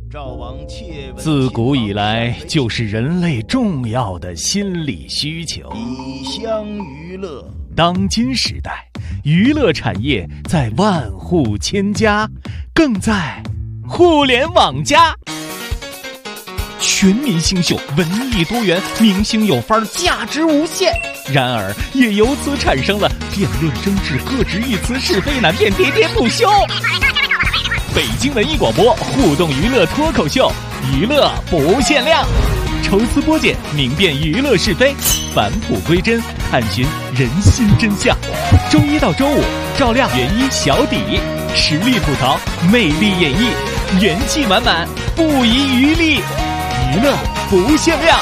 自古以来就是人类重要的心理需求。 以乡娱乐。 当今时代，娱乐产业在万户千家，更在互联网加。全民新秀，文艺多元，明星有范儿，价值无限。然而，也由此产生了辩论争执、各执一词、是非难辨、喋喋不休。北京文艺广播互动娱乐脱口秀，娱乐不限量，抽丝剥茧，明辨娱乐是非，返璞归真，探寻人心真相。周一到周五，照亮原一小底，实力吐槽，魅力演绎，元气满满，不遗余力，娱乐不限量。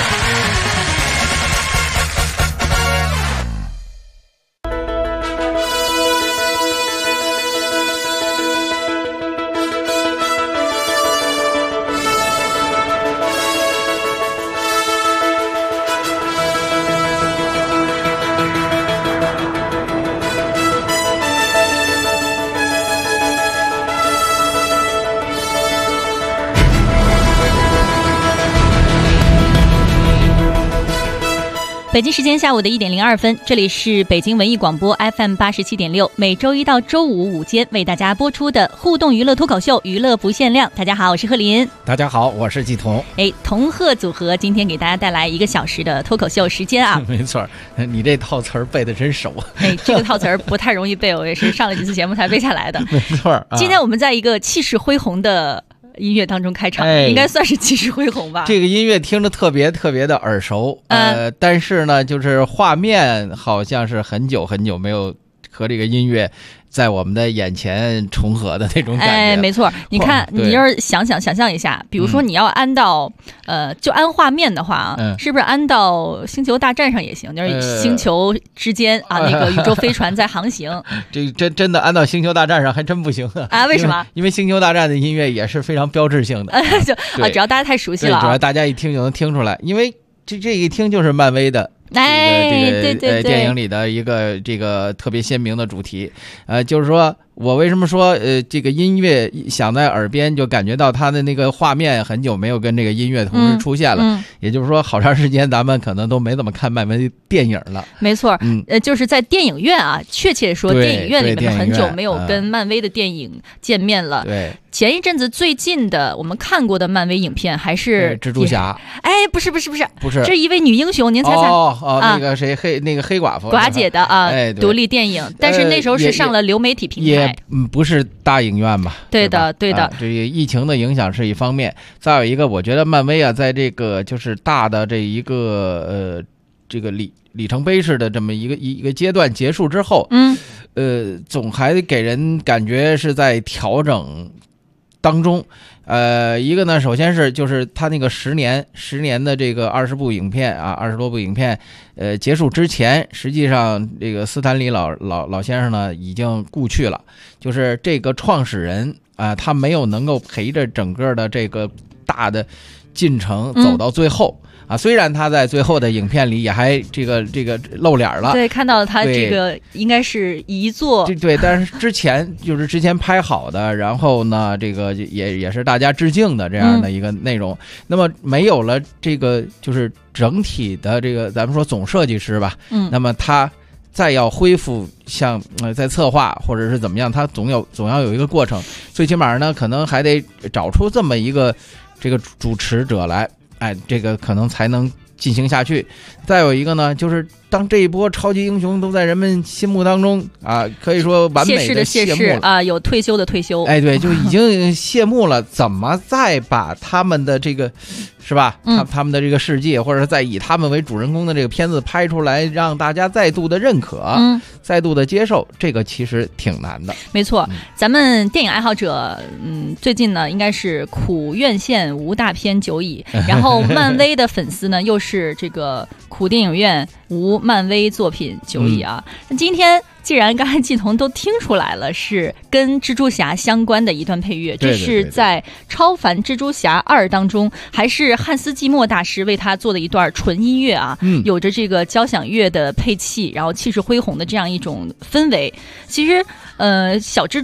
北京时间下午的1点02分，这里是北京文艺广播 FM 87.6，每周一到周五午间为大家播出的互动娱乐脱口秀，娱乐不限量。大家好，我是贺林。 大家好，我是季彤。 同贺组合今天给大家带来1个小时的脱口秀时间啊。 没错，你这套词儿背得真熟。 这个套词儿不太容易背，我也是上了几次节目才背下来的。 没错， 今天我们在一个气势恢宏的音乐当中开场，应该算是气势恢宏吧。 这个音乐听着特别特别的耳熟，但是呢，就是画面好像是很久很久没有和这个音乐在我们的眼前重合的那种感觉。 没错，你看，你要是想象一下，比如说你要安到就按画面的话是不是安到星球大战上也行？就是星球之间那个宇宙飞船在航行。 这真的安到星球大战上还真不行啊？为什么？ 因为星球大战的音乐也是非常标志性的。 只要大家太熟悉了， 只要大家一听就能听出来，因为这一听就是漫威的。 对电影里的一个这个特别鲜明的主题，就是说我为什么说这个音乐响在耳边就感觉到它的那个画面很久没有跟这个音乐同时出现了，也就是说好长时间咱们可能都没怎么看漫威电影了。 没错，就是在电影院啊，确切说电影院里面很久没有跟漫威的电影见面了。 对。 前一阵子最近的我们看过的漫威影片还是蜘蛛侠。 不是，这是一位女英雄，您猜猜？ 那个谁那个黑寡妇寡姐的独立电影，但是那时候是上了流媒体平台， 也不是大影院吧？ 对的。这个疫情的影响是一方面，再有一个，我觉得漫威啊，在这个就是大的这一个这个里程碑式的这么一个阶段结束之后，总还给人感觉是在调整当中。一个呢，首先是就是他那个10年的这个20部影片啊，20多部影片，结束之前，实际上这个斯坦李老先生呢已经故去了，就是这个创始人他没有能够陪着整个的这个大的进程走到最后。虽然他在最后的影片里也还这个露脸了， 对，看到他这个应该是遗作， 对，但是之前拍好的，然后呢，这个也是大家致敬的这样的一个内容。那么没有了这个就是整体的这个咱们说总设计师吧，那么他再要恢复像在策划或者是怎么样，他总要有一个过程，最起码呢，可能还得找出这么一个这个主持者来。这个可能才能进行下去。再有一个呢，就是当这一波超级英雄都在人们心目当中可以说完美的谢幕了有退休的退休， 对，就已经谢幕了。怎么再把他们的这个是吧？他们的这个世界，或者再以他们为主人公的这个片子拍出来，让大家再度的认可，再度的接受，这个其实挺难的。 没错，咱们电影爱好者，最近呢应该是苦院线无大片久矣，然后漫威的粉丝呢又是这个苦电影院无漫威作品久矣啊。那今天既然刚才季彤都听出来了，是跟蜘蛛侠相关的一段配乐，这是在超凡蜘蛛侠2当中，还是汉斯季默大师为他做的一段纯音乐啊，有着这个交响乐的配器，然后气势恢宏的这样一种氛围。其实小蜘蛛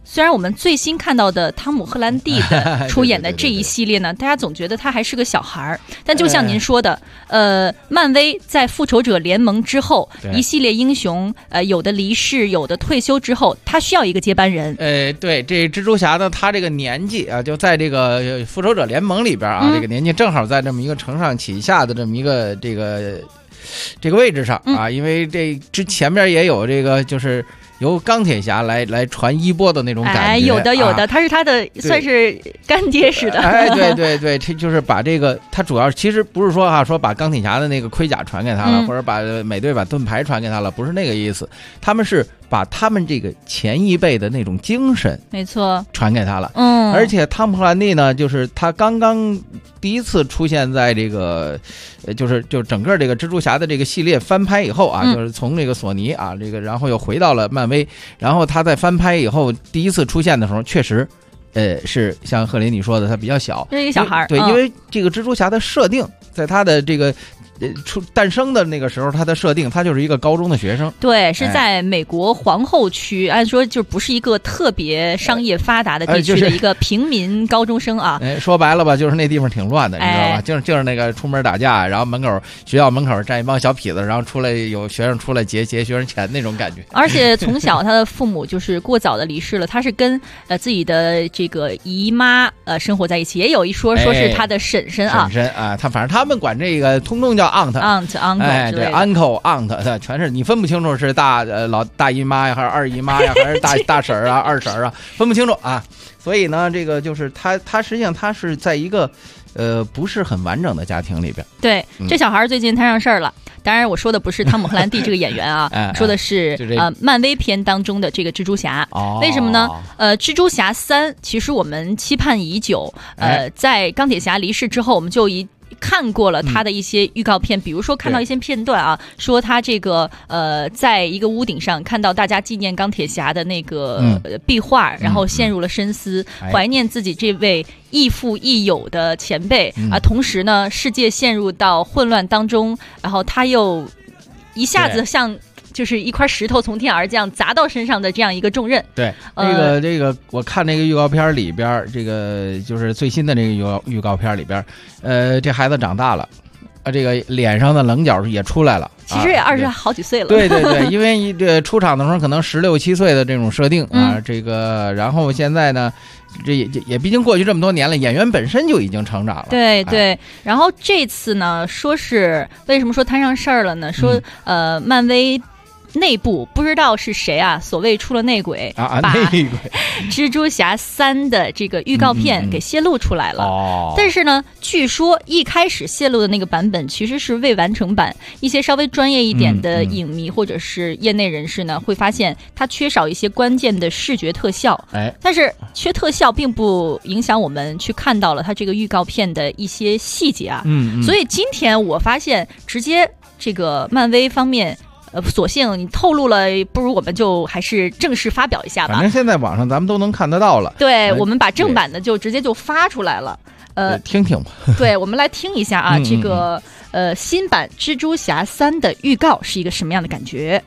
虽然我们最新看到的汤姆·赫兰蒂的出演的这一系列呢，大家总觉得他还是个小孩儿，但就像您说的，漫威在复仇者联盟之后，一系列英雄，有的离世，有的退休之后，他需要一个接班人。 对，这蜘蛛侠呢，他这个年纪啊，就在这个复仇者联盟里边啊，这个年纪正好在这么一个承上启下的这么一个这个位置上啊，因为这前面也有这个就是由钢铁侠来传衣钵的那种感觉， 有的，他是他的算是干爹似的。 对，这就是把这个，他主要其实不是说说把钢铁侠的那个盔甲传给他了，或者把美队把盾牌传给他了，不是那个意思，他们是把他们这个前一辈的那种精神， 没错， 传给他了。而且汤姆·赫兰蒂呢，就是他刚刚第一次出现在这个，就整个这个蜘蛛侠的这个系列翻拍以后啊，就是从这个索尼啊，这个然后又回到了漫威，然后他在翻拍以后第一次出现的时候，确实。是像赫林你说的，他比较小， 是一个小孩。 对，因为这个蜘蛛侠的设定，在他的这个诞生的那个时候，他的设定，他就是一个高中的学生。 对，是在美国皇后区，按说就不是一个特别商业发达的地区的一个平民高中生啊。 说白了吧，就是那地方挺乱的，你知道吧？就是那个出门打架，然后学校门口站一帮小痞子，然后出来有学生出来劫学生钱那种感觉。 而且从小他的父母就是过早的离世了，他是跟自己的这个姨妈生活在一起，也有一说是他的婶婶啊。 婶婶啊，反正他们管这个通通叫aunt，对 uncle aunt， 全是你分不清楚是老大姨妈呀，还是二姨妈呀，还是大婶啊、二婶啊，分不清楚啊。所以呢，这个就是他实际上他是在一个不是很完整的家庭里边。 对，这小孩最近摊上事儿了。当然，我说的不是汤姆·赫兰蒂这个演员啊，说的是漫威片当中的这个蜘蛛侠。为什么呢？蜘蛛侠3其实我们期盼已久。在钢铁侠离世之后，我们就看过了他的一些预告片，比如说看到一些片段啊，说他这个在一个屋顶上看到大家纪念钢铁侠的那个壁画，然后陷入了深思，怀念自己这位亦父亦友的前辈啊。同时呢，世界陷入到混乱当中，然后他又一下子像就是一块石头从天而降砸到身上的这样一个重任。 对，这个我看那个预告片里边，这个就是最新的这个预告片里边，这孩子长大了，这个脸上的棱角也出来了。 其实也20好几岁了。 对，因为这出场的时候可能16、17岁的这种设定啊，这个然后现在呢。这也毕竟过去这么多年了，演员本身就已经成长了。 对，然后这次呢，说是为什么说摊上事儿了呢？说漫威内部不知道是谁啊，所谓出了内鬼把蜘蛛侠3的这个预告片给泄露出来了。但是呢，据说一开始泄露的那个版本其实是未完成版，一些稍微专业一点的影迷或者是业内人士呢，会发现它缺少一些关键的视觉特效。但是缺特效并不影响我们去看到了它这个预告片的一些细节啊。所以今天我发现直接这个漫威方面索性你透露了，不如我们就还是正式发表一下吧。 反正现在网上咱们都能看得到了。 对，我们把正版的就直接就发出来了。 听听吧。 对，我们来听一下啊，这个新版蜘蛛侠3的预告是一个什么样的感觉。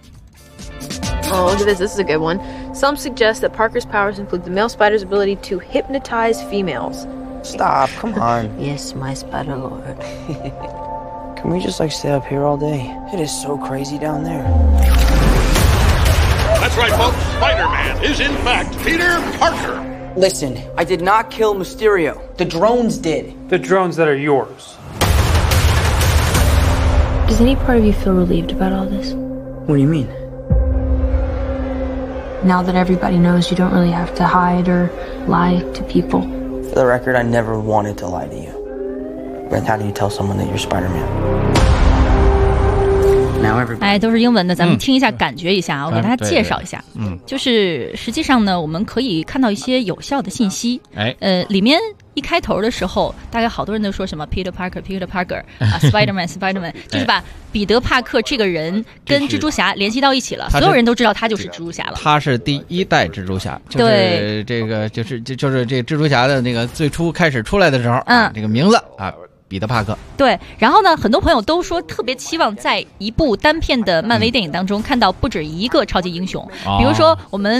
Oh, look at this. This is a good one. Some suggest that Parker's powers include the male spider's ability to hypnotize females. Stop, come on. Yes, my spider lord. Can we just stay up here all day? It is so crazy down there. That's right, folks. Spider-Man is in fact Peter Parker. Listen, I did not kill Mysterio. The drones did. The drones that are yours. Does any part of you feel relieved about all this? What do you mean? Now that everybody knows you don't really have to hide or lie to people. For the record, I never wanted to lie to you. But how do you tell someone that you're Spider-Man? Now everybody... 都是英文的，咱们听一下，感觉一下，我给大家介绍一下。就是实际上呢，我们可以看到一些有效的信息。里面一开头的时候，大概好多人都说什么 Peter Parker 啊，Spider-Man， 就是把彼得帕克这个人跟蜘蛛侠联系到一起了，所有人都知道他就是蜘蛛侠了。 他是第一代蜘蛛侠，就是这个就是这蜘蛛侠的那个最初开始出来的时候，这个名字啊。彼得帕克。 对，然后呢，很多朋友都说特别期望在一部单片的漫威电影当中看到不止一个超级英雄，比如说我们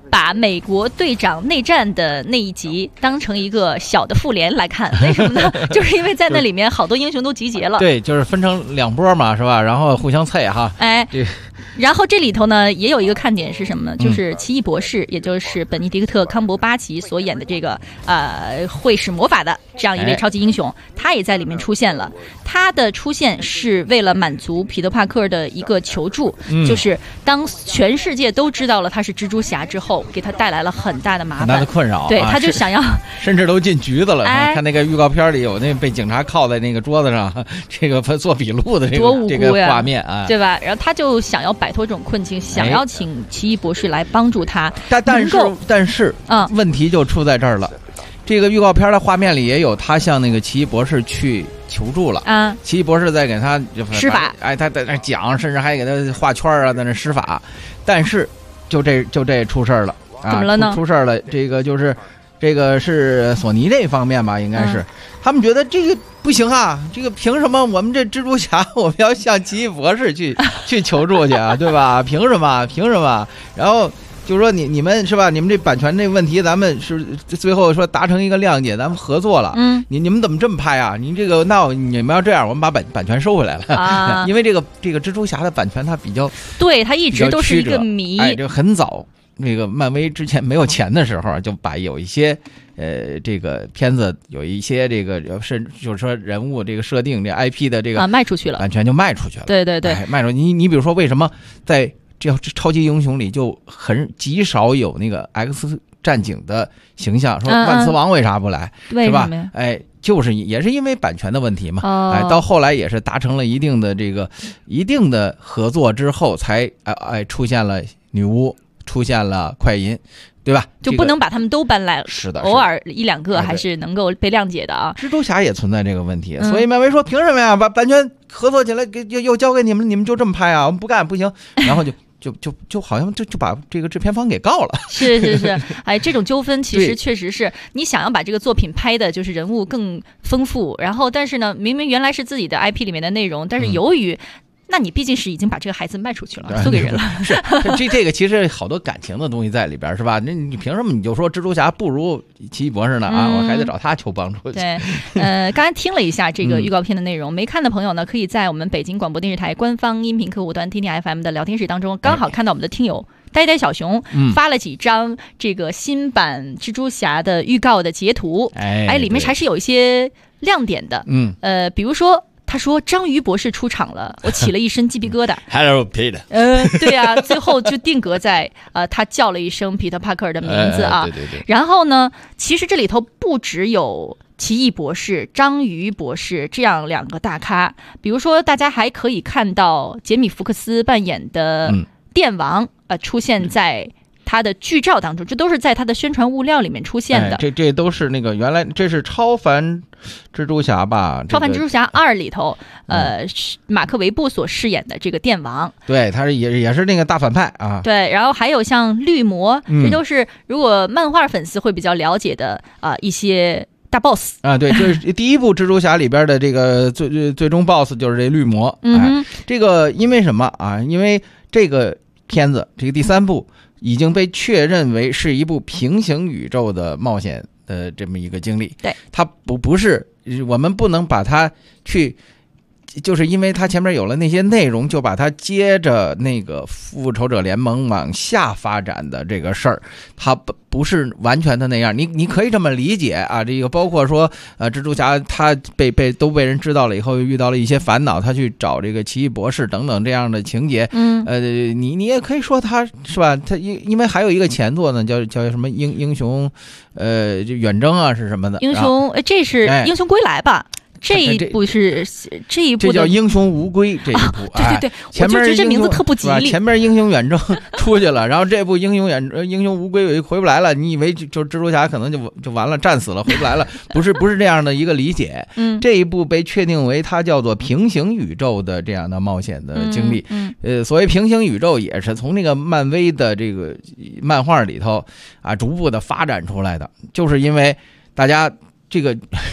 把美国队长内战的那一集当成一个小的复联来看，为什么呢？就是因为在那里面好多英雄都集结了。 对，就是分成2波嘛，是吧？然后互相啐哈。 哎，然后这里头呢也有一个看点是什么呢？就是奇异博士，也就是本尼迪克特·康伯巴奇所演的这个会使魔法的这样一位超级英雄，他也在里面出现了。他的出现是为了满足彼得·帕克的一个求助，就是当全世界都知道了他是蜘蛛侠之后，给他带来了很大的麻烦、 很大的困扰。 对，他就想要， 甚至都进局子了。看那个预告片里有那被警察铐在那个桌子上，这个做笔录的这个画面啊， 对吧？然后他就想要摆脱这种困境，想要请奇异博士来帮助他。 但是，问题就出在这儿了。这个预告片的画面里也有他向那个奇异博士去求助了啊！奇异博士在给他施法， 他在那讲，甚至还给他画圈啊，在那施法。但是就这出事儿了啊！ 怎么了呢？ 出事儿了，这个是索尼这方面吧，应该是他们觉得这个不行啊，这个凭什么我们这蜘蛛侠我们要向奇异博士去求助去啊，对吧？凭什么？然后就说你们是吧？你们这版权这问题，咱们是最后说达成一个谅解，咱们合作了。你们怎么这么拍啊？你这个你们要这样，我们把版权收回来了啊！因为这个蜘蛛侠的版权它比较对，它一直都是一个谜。 哎，这很早。那个漫威之前没有钱的时候，就把有一些这个片子有一些这个就是说人物这个设定这 IP 的这个卖出去了， 版权就卖出去了。 对， 卖出去。你比如说为什么在这超级英雄里就极少有那个 X 战警的形象？说万磁王为啥不来？是吧？哎，也是因为版权的问题嘛。哎，到后来也是达成了一定的合作之后，才出现了女巫。出现了快银，对吧？ 就不能把他们都搬来了。 是的， 偶尔1-2个还是能够被谅解的啊。 蜘蛛侠也存在这个问题，所以漫威说凭什么呀？把版权合作起来，又交给你们，你们就这么拍啊？我们不干不行，然后就好像就把这个制片方给告了。 是，哎，这种纠纷其实确实是你想要把这个作品拍的就是人物更丰富，然后但是呢，明明原来是自己的 IP 里面的内容，但是由于那你毕竟是已经把这个孩子卖出去了，送给人了。 是这个其实好多感情的东西在里边，是吧？那你凭什么你就说蜘蛛侠不如奇异博士呢？我还得找他求帮助。 对，刚才听了一下这个预告片的内容，没看的朋友呢，可以在我们北京广播电视台官方音频客户端 TTFM 的聊天室当中，刚好看到我们的听友呆小熊发了几张这个新版蜘蛛侠的预告的截图，里面还是有一些亮点的。比如说。他说章鱼博士出场了，我起了一身鸡皮疙瘩。 Hello Peter。 对啊，最后就定格在他叫了一声彼得帕克尔的名字啊。 对。 然后呢，其实这里头不只有奇异博士、章鱼博士这样2个大咖，比如说大家还可以看到杰米·福克斯扮演的电王出现在他的剧照当中，这都是在他的宣传物料里面出现的。 这都是那个原来这是超凡蜘蛛侠吧？ 超凡蜘蛛侠2里头，马克·韦布所饰演的这个电王， 对，他也是那个大反派啊。 对，然后还有像绿魔，这都是如果漫画粉丝会比较了解的一些大 boss 啊。对，就是第一部蜘蛛侠里边的这个最终 boss 就是这绿魔。这个因为什么啊？因为这个片子这个第3部。已经被确认为是一部平行宇宙的冒险的这么一个经历。 对， 它不是，我们不能把它去，就是因为它前面有了那些内容，就把它接着那个复仇者联盟往下发展的这个事儿，它不是完全的那样。你可以这么理解啊，这个包括说蜘蛛侠他都被人知道了以后，遇到了一些烦恼，他去找这个奇异博士等等这样的情节。你也可以说他是吧？他因为还有一个前作呢，叫什么英雄远征啊是什么的？ 英雄这是英雄归来吧？这一部这叫英雄无归这一部。 对，我就觉得这名字特不吉利。 前面英雄远征出去了，然后这部英雄无归回不来了，你以为就蜘蛛侠可能就完了，战死了回不来了？不是这样的一个理解。这一部被确定为它叫做平行宇宙的这样的冒险的经历。所谓平行宇宙也是从那个漫威的这个漫画里头逐步的发展出来的，就是因为大家这个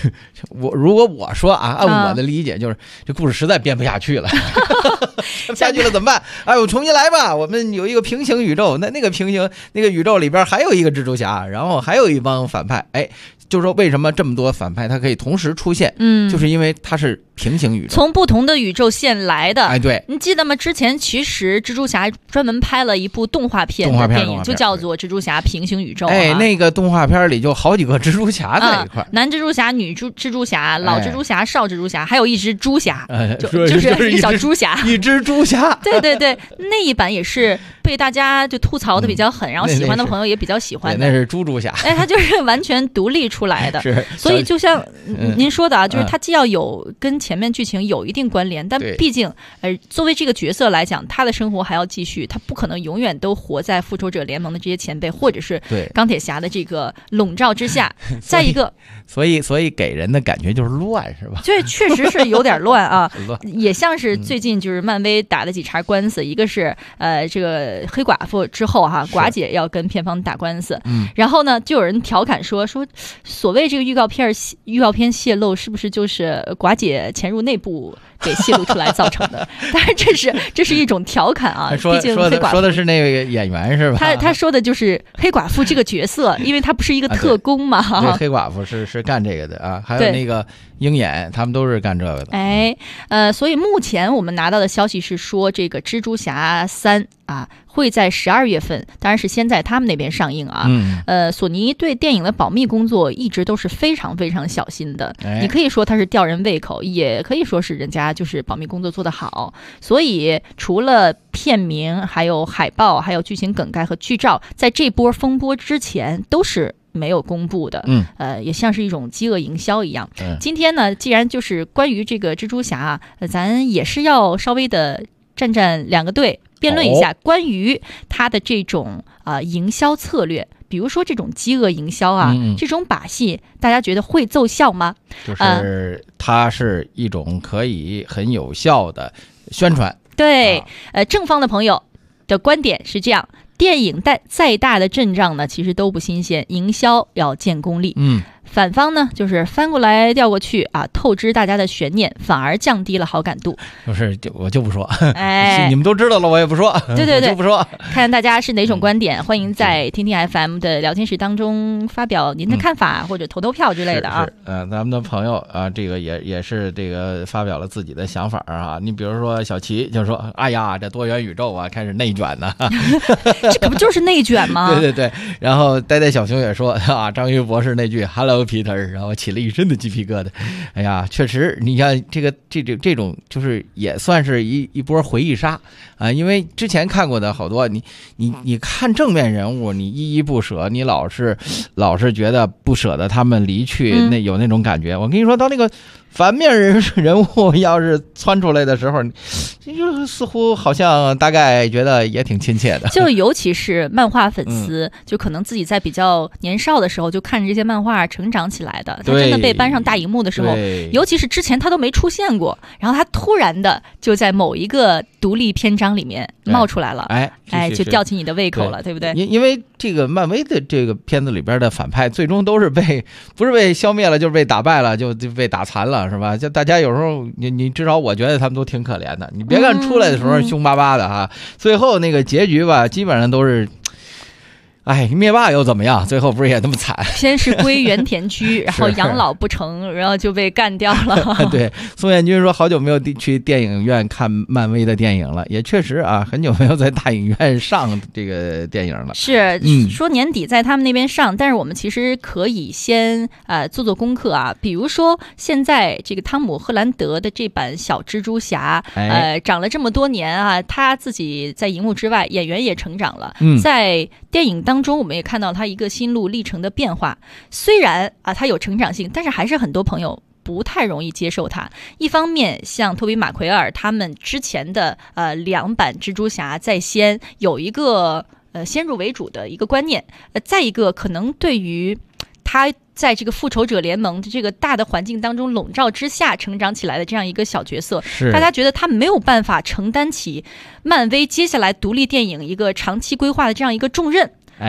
如果我说啊，按我的理解就是这故事实在编不下去了，编不下去了怎么办？哎，我重新来吧。我们有一个平行宇宙，那个平行那个宇宙里边还有一个蜘蛛侠，然后还有一帮反派。哎，就是说为什么这么多反派他可以同时出现？就是因为他是平行宇宙， 从不同的宇宙线来的。 哎，对， 你记得吗？之前其实蜘蛛侠专门拍了一部动画片的电影，就叫做《蜘蛛侠平行宇宙》。 哎，那个动画片里就好几个蜘蛛侠在一块， 男蜘蛛侠、女蜘蛛侠、老蜘蛛侠、少蜘蛛侠，还有一只猪侠，就是一个小猪侠， 一只猪侠。 对对对，那一版也是被大家就吐槽的比较狠，然后喜欢的朋友也比较喜欢的。 那是猪侠。 哎，他就是完全独立出来的， 是。 所以就像您说的啊，就是他既要有跟前面剧情有一定关联，但毕竟作为这个角色来讲，他的生活还要继续，他不可能永远都活在复仇者联盟的这些前辈或者是钢铁侠的这个笼罩之下。再一个， 所以给人的感觉就是乱，是吧？ 对，确实是有点乱啊，也像是最近就是漫威打的几场官司，一个是这个黑寡妇之后哈，寡姐要跟片方打官司，然后呢就有人调侃说所谓这个预告片泄露是不是就是寡姐潜入内部给泄露出来造成的？当然这是一种调侃啊，毕竟黑寡妇说的是那个演员是吧？ 他说的就是黑寡妇这个角色，因为他不是一个特工嘛。 对，黑寡妇是干这个的啊，还有那个鹰眼，他们都是干这个的。 哎，所以目前我们拿到的消息是说，这个蜘蛛侠3啊会在12月份，当然是先在他们那边上映啊。索尼对电影的保密工作一直都是非常非常小心的。你可以说它是吊人胃口，也可以说是人家就是保密工作做得好。所以除了片名、还有海报、还有剧情梗概和剧照，在这波风波之前都是没有公布的。也像是一种饥饿营销一样。今天呢，既然就是关于这个蜘蛛侠，咱也是要稍微的站两个队，辩论一下关于他的这种营销策略。比如说这种饥饿营销啊，这种把戏，大家觉得会奏效吗？ 就是它是一种可以很有效的宣传。 对，正方的朋友的观点是这样：电影再大的阵仗呢，其实都不新鲜，营销要见功力。反方呢，就是翻过来调过去啊，透支大家的悬念，反而降低了好感度。 我就不说， 哎， 你们都知道了，我也不说。 对对对， 就不说。 看大家是哪种观点，欢迎在听听 FM 的聊天室当中发表您的看法，或者投票之类的啊。 咱们的朋友啊，这个也是这个发表了自己的想法啊。你比如说小齐就说：“哎呀，这多元宇宙啊，开始内卷呢。” 这可不就是内卷吗？ 对对对。然后呆小熊也说啊，张玉博士那句 “Hello Peter”， 然后起了一身的鸡皮疙瘩。哎呀，确实，你像这种，就是也算是一波回忆杀啊。因为之前看过的好多，你看正面人物，你依依不舍，你老是觉得不舍得他们离去，有那种感觉。我跟你说，到那个反面人物要是窜出来的时候，就似乎好像大概觉得也挺亲切的。 就尤其是漫画粉丝，就可能自己在比较年少的时候就看着这些漫画成长起来的，他真的被搬上大荧幕的时候，尤其是之前他都没出现过，然后他突然的就在某一个独立篇章里面冒出来了，就吊起你的胃口了，对不对？ 因为这个漫威的这个片子里边的反派，最终都是不是被消灭了，就是被打败了，就被打残了，是吧？就大家有时候你至少我觉得他们都挺可怜的。你别看出来的时候凶巴巴的哈，最后那个结局吧，基本上都是。灭霸又怎么样？最后不是也那么惨？ 先是归原田居，然后养老不成，然后就被干掉了。 对，宋彦军说好久没有去电影院看漫威的电影了，也确实啊，很久没有在大影院上这个电影了。 是，说年底在他们那边上，但是我们其实可以先做功课啊，比如说现在这个汤姆·赫兰德的这版小蜘蛛侠，长了这么多年啊，他自己在荧幕之外，演员也成长了，在电影当中我们也看到他一个心路历程的变化，虽然他有成长性，但是还是很多朋友不太容易接受他。一方面像托比·马奎尔他们之前的2版蜘蛛侠在先有一个先入为主的一个观念，再一个可能对于他在这个复仇者联盟的这个大的环境当中笼罩之下成长起来的这样一个小角色，大家觉得他没有办法承担起漫威接下来独立电影一个长期规划的这样一个重任。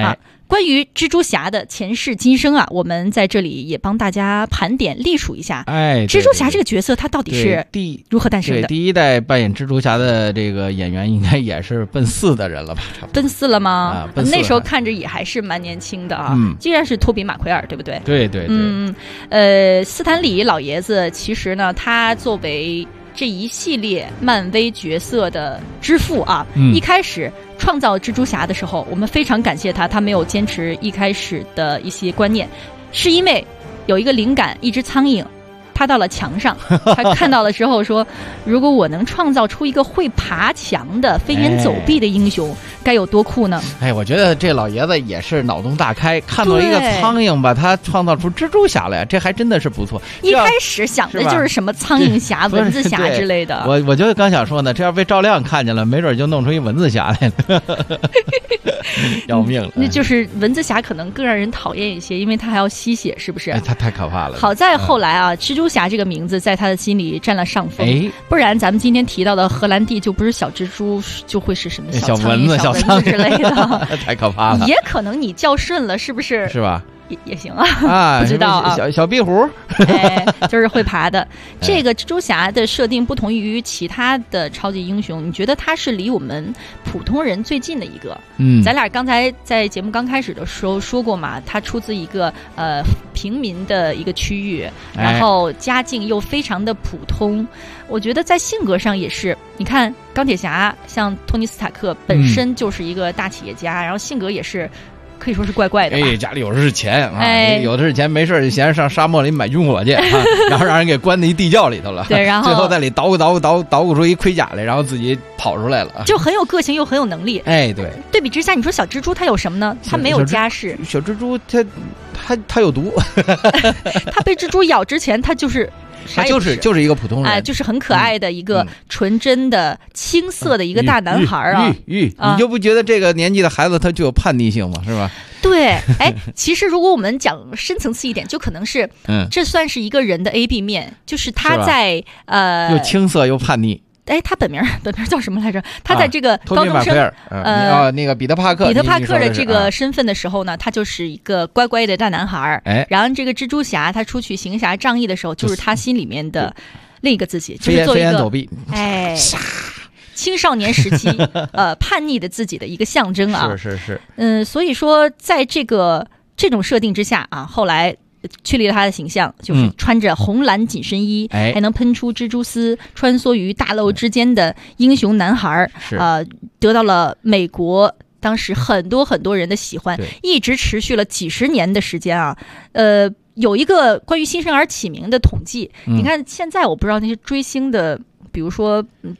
关于蜘蛛侠的前世今生啊，我们在这里也帮大家盘点历数一下。蜘蛛侠这个角色他到底是如何诞生的？ 对，第一代扮演蜘蛛侠的这个演员应该也是奔4的人了吧？差不多奔4了吗？ 奔4 那时候看着也还是蛮年轻的啊。既然是托比马奎尔，对不对？ 对对对。 斯坦李老爷子其实呢，他作为这一系列漫威角色的之父啊，一开始创造蜘蛛侠的时候，我们非常感谢他没有坚持一开始的一些观念，是因为有一个灵感，一只苍蝇趴到了墙上，他看到了之后说，如果我能创造出一个会爬墙的飞檐走壁的英雄，该有多酷呢？ 我觉得这老爷子也是脑洞大开，看到一个苍蝇把他创造出蜘蛛侠来，这还真的是不错。 一开始想的就是什么苍蝇侠、蚊子侠之类的。 我就刚想说呢，这要被赵亮看见了，没准就弄出一蚊子侠来了。要命了！ 那就是蚊子侠可能更让人讨厌一些，因为他还要吸血，是不是？ 他太可怕了。 好在后来啊，蜘蛛侠这个名字在他的心里占了上风，不然咱们今天提到的荷兰弟就不是小蜘蛛，就会是什么小蚊子、小蚊子之类的， 太可怕了。 也可能你叫顺了，是不是？ 是吧？ 也行啊，不知道啊。 小壁虎， 就是会爬的。这个蜘蛛侠的设定不同于其他的超级英雄，你觉得他是离我们普通人最近的一个？咱俩刚才在节目刚开始的时候说过嘛，他出自一个平民的一个区域，然后家境又非常的普通。我觉得在性格上也是，你看钢铁侠像托尼斯塔克本身就是一个大企业家，然后性格也是。可以说是怪怪的。 家里有的是钱啊，有的是钱，没事就闲着上沙漠里买军火去，然后让人给关在一地窖里头了。 对，然后最后在里捣鼓出一盔甲来，然后自己跑出来了， 就很有个性又很有能力。 对。 对比之下，你说小蜘蛛它有什么呢？它没有家世。 小蜘蛛它有毒， 它被蜘蛛咬之前，它就是。 他就是一个普通人， 就是很可爱的一个纯真的青涩的一个大男孩啊！ 你就不觉得这个年纪的孩子他就有叛逆性吗？是吧？ 对，其实如果我们讲深层次一点，就可能是，这算是一个人的 AB 面，就是他在又青涩又叛逆。 他本名叫什么来着？他在这个高中生那个彼得帕克的这个身份的时候呢，他就是一个乖乖的大男孩。然后这个蜘蛛侠他出去行侠仗义的时候，就是他心里面的另一个自己，就是做一个飞檐走壁， 青少年时期叛逆的自己的一个象征啊。 是。 所以说在这种设定之下啊，后来。确立了他的形象，就是穿着红蓝紧身衣，还能喷出蜘蛛丝，穿梭于大楼之间的英雄男孩，得到了美国当时很多人的喜欢，一直持续了几十年的时间啊。有一个关于新生儿起名的统计，你看现在我不知道那些追星的，比如说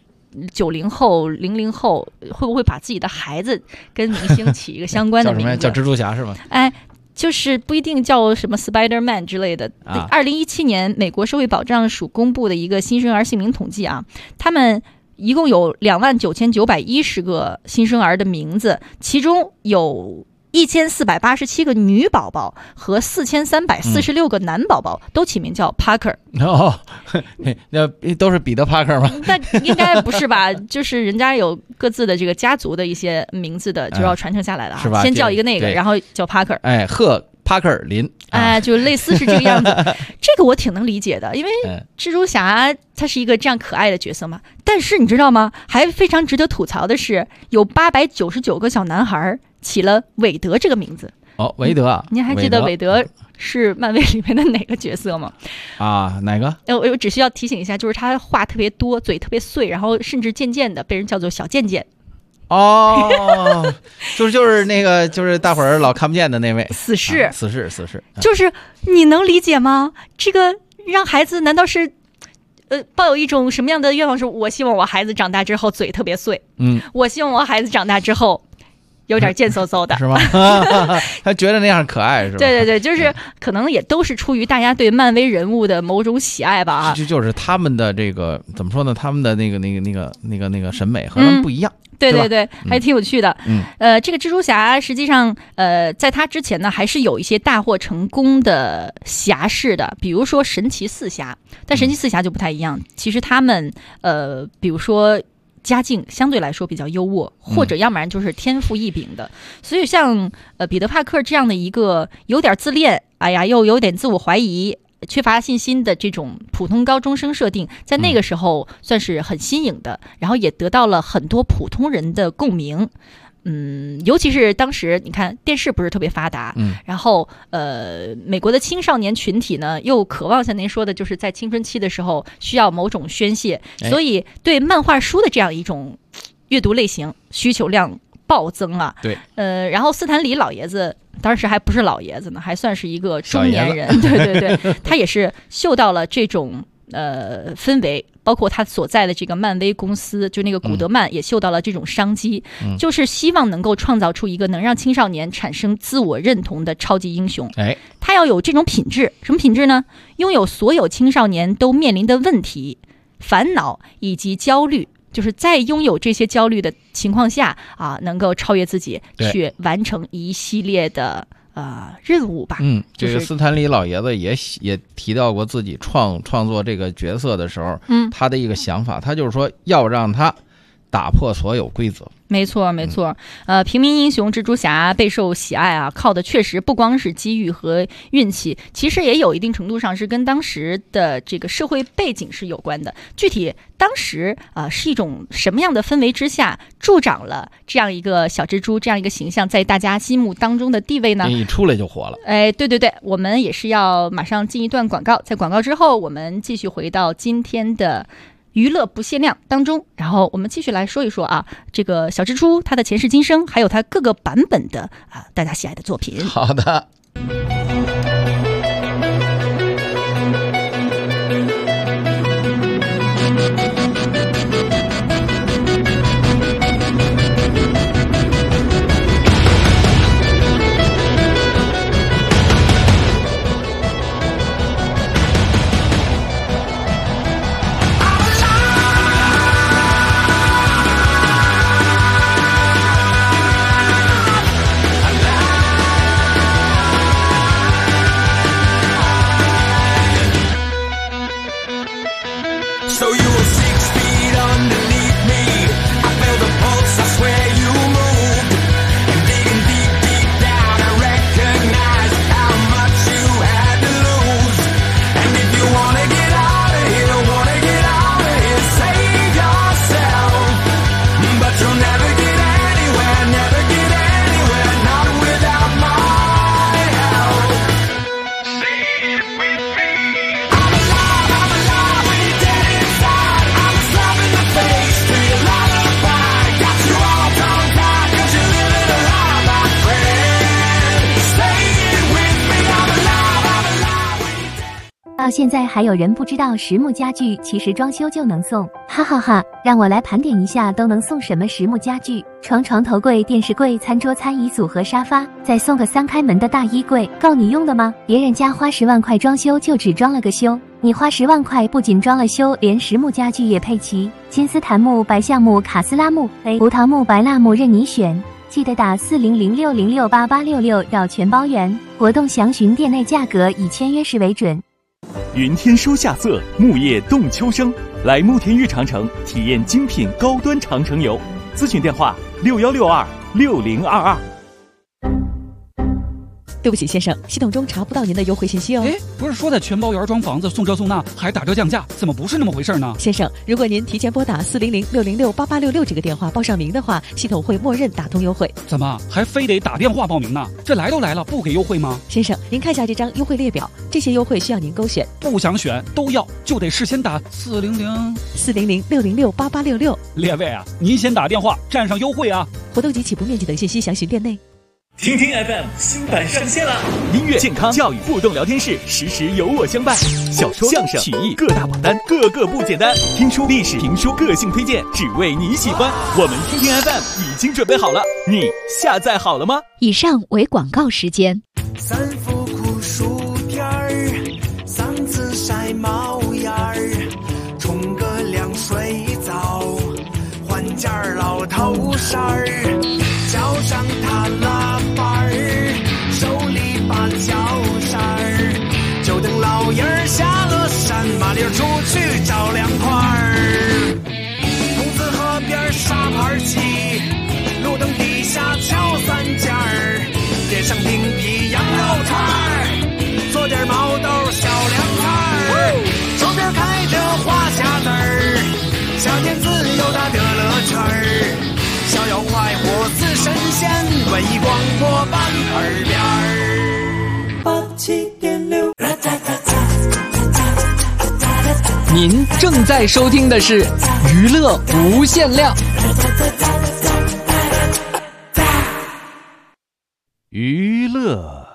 90后、00后，会不会把自己的孩子跟明星起一个相关的名字？ 叫蜘蛛侠是吗？ 就是不一定叫什么 Spider-Man 之类的。2017年美国社会保障署公布的一个新生儿姓名统计啊，他们一共有29910个新生儿的名字，其中有1487个女宝宝和4346个男宝宝都起名叫 Parker。 那都是彼得帕克吗？ 那应该不是吧？就是人家有各自的这个家族的一些名字的，就要传承下来了是吧？ 先叫一个那个，然后叫 Parker。 赫帕克尔林。 就类似是这个样子。这个我挺能理解的，因为蜘蛛侠他是一个这样可爱的角色嘛。但是你知道吗？还非常值得吐槽的是，有899个小男孩起了韦德这个名字。 韦德啊！ 您还记得韦德是漫威里面的哪个角色吗？ 哪个？ 我只需要提醒一下，就是他话特别多，嘴特别碎，然后甚至渐渐的被人叫做小贱贱。 就是那个，就是大伙儿老看不见的那位死侍。 死侍， 就是你能理解吗？这个让孩子难道是抱有一种什么样的愿望？是我希望我孩子长大之后嘴特别碎，我希望我孩子长大之后有点贱嗖嗖的， 是吗？他觉得那样可爱，是吧？ 对，就是可能也都是出于大家对漫威人物的某种喜爱吧。 就是他们的这个怎么说呢？他们的那个审美和他们不一样。 对，还挺有趣的。这个蜘蛛侠实际上，在他之前呢，还是有一些大获成功的侠士的，比如说神奇四侠。但神奇四侠就不太一样，其实他们比如说家境相对来说比较优渥，或者要不然就是天赋异禀的。所以像彼得·帕克这样的一个有点自恋，哎呀，又有点自我怀疑，缺乏信心的这种普通高中生设定，在那个时候算是很新颖的，然后也得到了很多普通人的共鸣。尤其是当时你看电视不是特别发达，然后美国的青少年群体呢又渴望像您说的，就是在青春期的时候需要某种宣泄，所以对漫画书的这样一种阅读类型需求量暴增啊。 对， 然后斯坦李老爷子当时还不是老爷子呢，还算是一个中年人，对，他也是嗅到了这种氛围，包括他所在的这个漫威公司，就那个古德曼也嗅到了这种商机，就是希望能够创造出一个能让青少年产生自我认同的超级英雄。他要有这种品质，什么品质呢？拥有所有青少年都面临的问题、烦恼以及焦虑，就是在拥有这些焦虑的情况下啊，能够超越自己，去完成一系列的任务吧。 这个斯坦李老爷子也提到过自己创作这个角色的时候，他的一个想法，他就是说要让他打破所有规则。 没错。平民英雄蜘蛛侠备受喜爱啊，靠的确实不光是机遇和运气，其实也有一定程度上是跟当时的这个社会背景是有关的。具体当时是一种什么样的氛围之下助长了这样一个小蜘蛛这样一个形象在大家心目当中的地位呢？ 一出来就火了。 对，我们也是要马上进一段广告，在广告之后我们继续回到今天的娱乐不限量当中，然后我们继续来说一说啊，这个小蜘蛛它的前世今生，还有它各个版本的大家喜爱的作品。 好的。 到现在还有人不知道实木家具其实装修就能送，哈哈哈！让我来盘点一下都能送什么实木家具：床头柜、电视柜、餐桌、餐椅组合、沙发，再送个3开门的大衣柜，够你用的吗？别人家花10万块装修就只装了个修，你花10万块不仅装了修，连实木家具也配齐，金丝檀木、白橡木、卡斯拉木、胡桃木、白蜡木任你选。记得打4006068866绕全包圆，活动详询店内价格，以签约时为准。 云天收夏色，木叶动秋生。来慕田峪长城体验精品高端长城游，咨询电话61626022。 对不起，先生，系统中查不到您的优惠信息哦。 不是说在全包园装房子送这送那还打折降价，怎么不是那么回事呢？ 先生，如果您提前拨打4006068866这个电话报上名的话，系统会默认打通优惠。 怎么还非得打电话报名呢？这来都来了，不给优惠吗？ 先生，您看一下这张优惠列表，这些优惠需要您勾选。 不想选都要，就得事先打 4006068866。 列位啊，您先打电话占上优惠啊！ 活动及起步面积等信息详询店内。 听听 FM 新版上线了，音乐、健康、教育、互动聊天室，时时有我相伴。小说、相声、曲艺各大榜单，个个不简单。听书、历史、评书、个性推荐，只为你喜欢。我们听听 FM 已经准备好了，你下载好了吗？ 以上为广告时间。 三伏酷暑天儿，嗓子晒冒烟儿，冲个凉水澡，换件老头衫儿，脚上踏拉板儿，手里把脚扇儿，就等老爷儿下了山，麻溜出去找凉快儿。公子河边夏天自由它的乐趣儿，逍遥快活似神仙，文艺广播版耳边87.6。 您正在收听的是娱乐无限量。 娱乐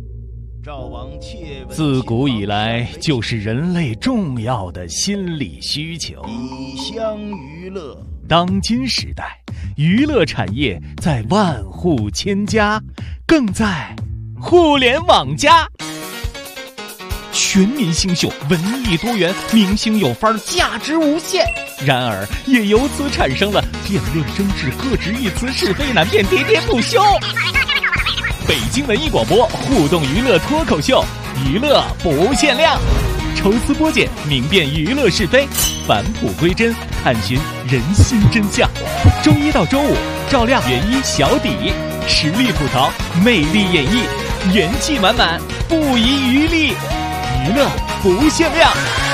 自古以来就是人类重要的心理需求。 以香娱乐， 当今时代，娱乐产业在万户千家，更在互联网加。全民星秀，文艺多元，明星有范儿，价值无限。然而，也由此产生了辩论争执、各执一词、是非难辨、喋喋不休。北京文艺广播互动娱乐脱口秀，娱乐不限量，抽丝剥茧，明辨娱乐是非，返璞归真，探寻人心真相。周一到周五，照亮原一小底，实力吐槽，魅力演绎，元气满满，不遗余力。娱乐不限量。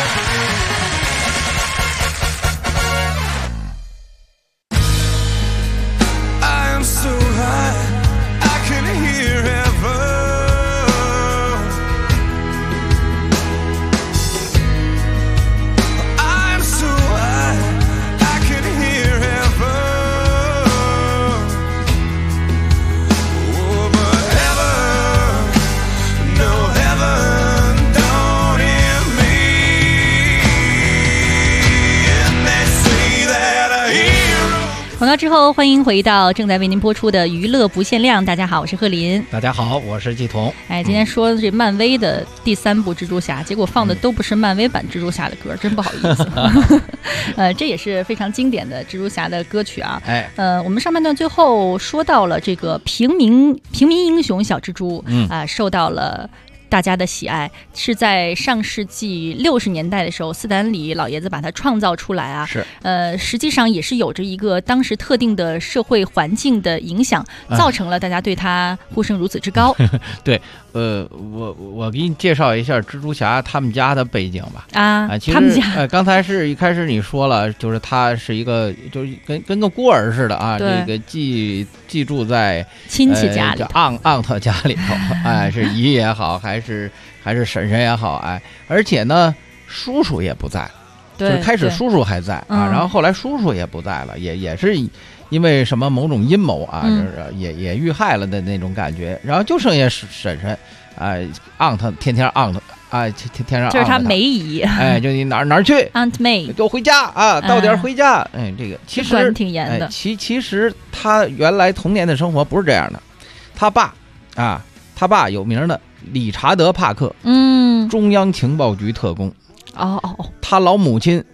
广告之后，欢迎回到正在为您播出的娱乐不限量。大家好，我是贺林。 大家好，我是季彤。 今天说这漫威的第3部蜘蛛侠，结果放的都不是漫威版蜘蛛侠的歌，真不好意思。这也是非常经典的蜘蛛侠的歌曲啊。我们上半段最后说到了这个平民英雄小蜘蛛，受到了大家的喜爱，是在上世纪60年代的时候，斯坦李老爷子把它创造出来啊。 是， 实际上也是有着一个当时特定的社会环境的影响，造成了大家对他呼声如此之高。 对，我给你介绍一下蜘蛛侠他们家的背景吧。其实他们家刚才是一开始你说了，就是他是一个，就是跟个孤儿似的啊，这个寄住在亲戚家里， 昂特家里头，是姨也好，还是婶婶也好，而且呢，叔叔也不在了，就是开始叔叔还在啊，然后后来叔叔也不在了，也是因为什么某种阴谋啊，也遇害了的那种感觉，然后就剩下婶婶，昂特天天昂特。天上就是他梅姨， 就你哪儿去 ，Aunt May， 给我回家啊，到点回家。这个其实挺严的。 其实他原来童年的生活不是这样的，他爸有名的理查德·帕克，中央情报局特工。他老母亲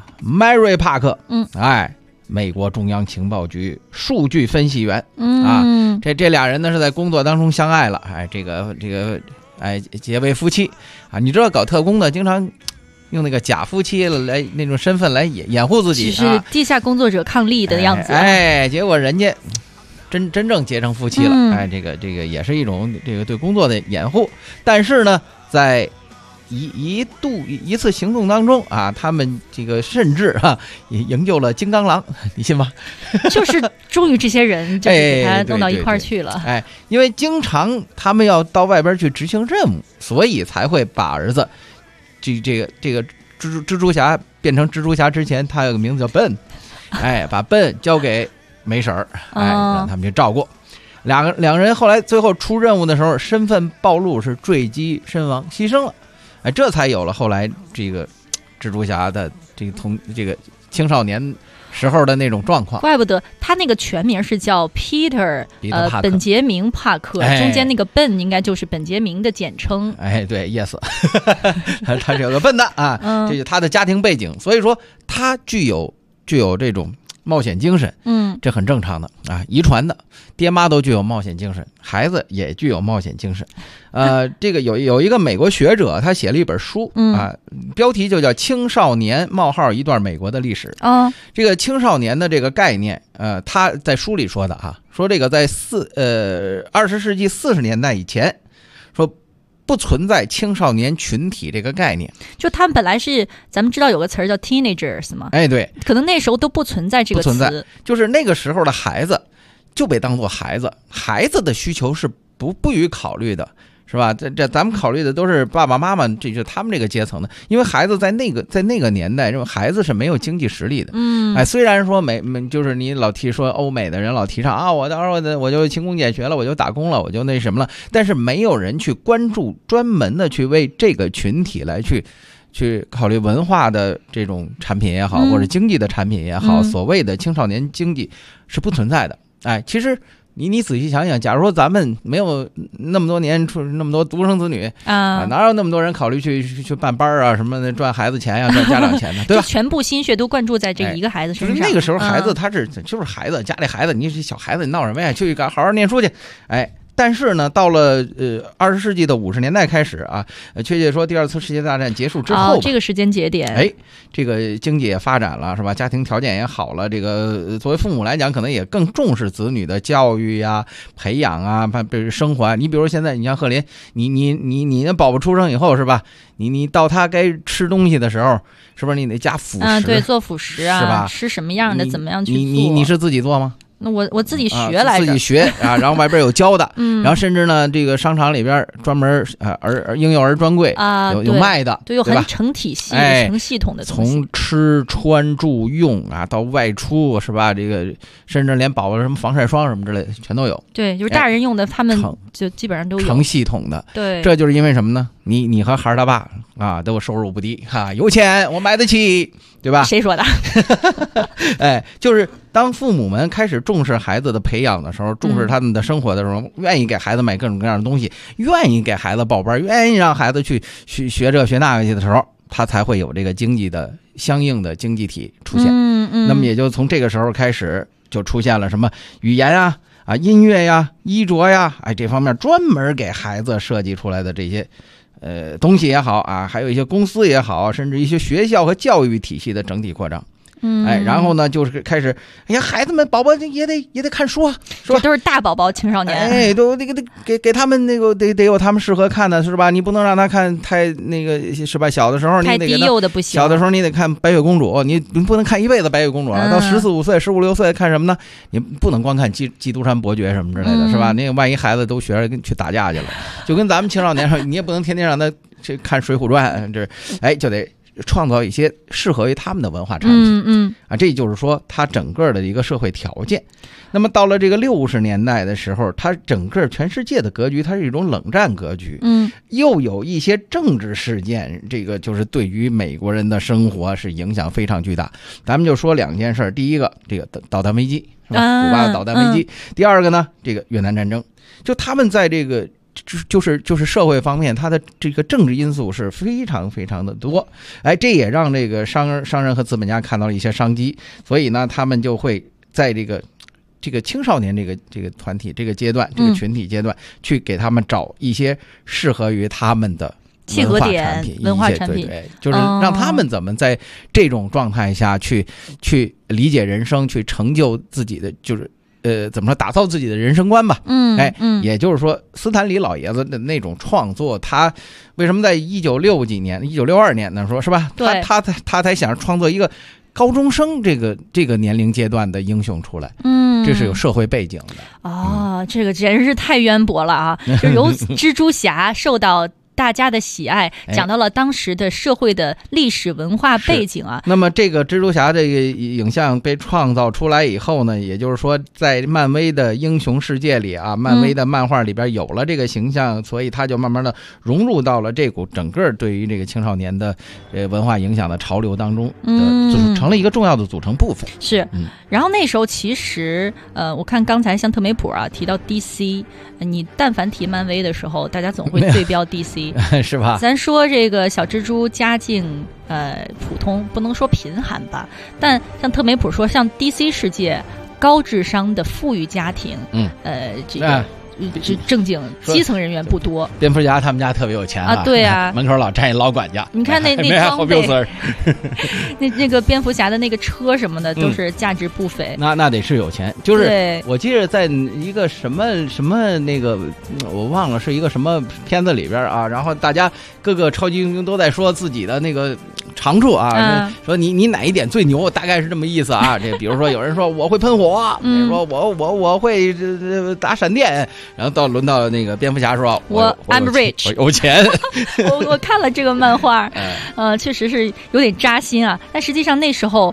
Mary 帕克，美国中央情报局数据分析员。这俩人呢是在工作当中相爱了，这个。结为夫妻啊！你知道搞特工的经常用那个假夫妻来那种身份来掩护自己， 是地下工作者抗力的样子。 结果人家真正结成夫妻了。这个也是一种这个对工作的掩护。但是呢，在一次行动当中他们这个甚至也营救了金刚狼，你信吗？ 就是终于这些人就给他弄到一块儿去了。 因为经常他们要到外边去执行任务，所以才会把儿子这个蜘蛛侠变成蜘蛛侠之前，他有个名字叫 Ben， 把 Ben 交给梅婶儿，让他们去照顾。两人后来最后出任务的时候，身份暴露，是坠机身亡，牺牲了。这才有了后来这个蜘蛛侠的这个青少年时候的那种状况。 怪不得他那个全名是叫 Peter 本杰明帕克，中间那个 Ben 应该就是本杰明的简称。 对 ，yes， 他是有个笨的这是他的家庭背景，所以说他具有这种冒险精神，这很正常的遗传的，爹妈都具有冒险精神，孩子也具有冒险精神。这个有一个美国学者，他写了一本书标题就叫《青少年：一段美国的历史》。这个青少年的这个概念，他在书里说的说这个在20世纪40年代以前，说不存在青少年群体这个概念。 就他们本来是咱们知道有个词儿叫 teenagers 吗？ 哎，对， 可能那时候都不存在这个词， 不存在，就是那个时候的孩子就被当作孩子，孩子的需求是不予考虑的。是吧？这咱们考虑的都是爸爸妈妈，这就是他们这个阶层的，因为孩子在那个年代，这种孩子是没有经济实力的。虽然说就是你老提说欧美的人老提倡啊，我到时候我就勤工俭学了，我就打工了，我就那什么了，但是没有人去关注，专门的去为这个群体来去考虑文化的这种产品也好，或者经济的产品也好，所谓的青少年经济是不存在的。其实。你仔细想想，假如说咱们没有那么多年出那么多独生子女哪有那么多人考虑去办班啊什么的，赚孩子钱呀，赚家长钱呢，对吧？ 全部心血都灌注在这一个孩子身上。 就是那个时候孩子他就是孩子，家里孩子，你是小孩子，你闹什么呀？去好好念书去，但是呢，到了20世纪的50年代开始啊，确切说第2次世界大战结束之后， 这个时间节点， 这个经济也发展了，是吧？家庭条件也好了，这个作为父母来讲，可能也更重视子女的教育呀、培养啊、生活啊。你比如现在，你像贺林，你那宝宝出生以后是吧？你到他该吃东西的时候，是不是你得加辅食？ 对，做辅食啊， 是吧？ 吃什么样的，怎么样去做？ 你是自己做吗？ 那我自己学来着， 自己学啊，然后外边有教的，然后甚至呢，这个商场里边专门婴幼儿专柜啊，有卖的， 对，有很成体系、成系统的东西， 从吃穿住用啊到外出是吧？这个甚至连宝宝什么防晒霜什么之类的全都有。 对，就是大人用的，他们就基本上都有成系统的。 对， 这就是因为什么呢？你和孩儿他爸啊都收入不低哈，有钱我买得起，对吧？ 谁说的？ 就是当父母们开始重视孩子的培养的时候，重视他们的生活的时候，愿意给孩子买各种各样的东西，愿意给孩子报班，愿意让孩子去学这学那个去的时候，他才会有这个经济的相应的经济体出现。那么也就从这个时候开始，就出现了什么语言啊、音乐呀、衣着呀，这方面专门给孩子设计出来的这些东西也好啊，还有一些公司也好，甚至一些学校和教育体系的整体扩张。然后呢，就是开始，孩子们宝宝也得看书啊，是吧？ 这都是大宝宝青少年， 都那个给他们那个得有他们适合看的，是吧？你不能让他看太那个，是吧？小的时候你得太低幼的不行， 小的时候你得看白雪公主，你不能看一辈子白雪公主了，到14、15岁、15、16岁看什么呢？你不能光看基督山伯爵什么之类的，是吧？那个万一孩子都学着去打架去了，就跟咱们青少年上，你也不能天天让他去看《水浒传》，就得创造一些适合于他们的文化产品。这就是说它整个的一个社会条件。那么到了这个60年代的时候，它整个全世界的格局，它是一种冷战格局。又有一些政治事件，这个就是对于美国人的生活是影响非常巨大。咱们就说2件事，第一个这个导弹危机，是吧？古巴的导弹危机。第二个呢，这个越南战争。就他们在这个就是社会方面，它的这个政治因素是非常非常的多。这也让这个商人和资本家看到了一些商机，所以呢，他们就会在这个青少年这个团体这个阶段，这个群体阶段，去给他们找一些适合于他们的契合点文化产品， 对，就是让他们怎么在这种状态下去理解人生，去成就自己的就是怎么说，打造自己的人生观吧。也就是说，斯坦李老爷子的那种创作，他为什么在1962年呢？说是吧？他才想创作一个高中生这个年龄阶段的英雄出来。这是有社会背景的。 这个简直是太渊博了啊！就由蜘蛛侠受到大家的喜爱，讲到了当时的社会的历史文化背景啊。 那么这个蜘蛛侠这个影像被创造出来以后呢，也就是说在漫威的英雄世界里啊，漫威的漫画里边有了这个形象，所以他就慢慢的融入到了这股整个对于这个青少年的文化影响的潮流当中，就是成了一个重要的组成部分。 是，然后那时候其实我看刚才像特梅普啊提到 DC， 你但凡提漫威的时候，大家总会对标 DC。 是吧？ 咱说这个小蜘蛛家境普通，不能说贫寒吧，但像特梅普说，像 DC 世界高智商的富裕家庭，这个正经基层人员不多。 蝙蝠侠他们家特别有钱啊， 对啊， 门口老站一老管家。 你看那装备，那个蝙蝠侠的那个车什么的都是价值不菲。 那得是有钱，就是我记得在一个什么那个我忘了是一个什么片子里边啊，然后大家各个超级英雄都在说自己的那个长处啊，说你哪一点最牛，大概是这么意思啊。这比如说有人说我会喷火，比如说我会打闪电，然后轮到那个蝙蝠侠说 I'm rich， 我有钱。 我看了这个漫画，确实是有点扎心啊。但实际上那时候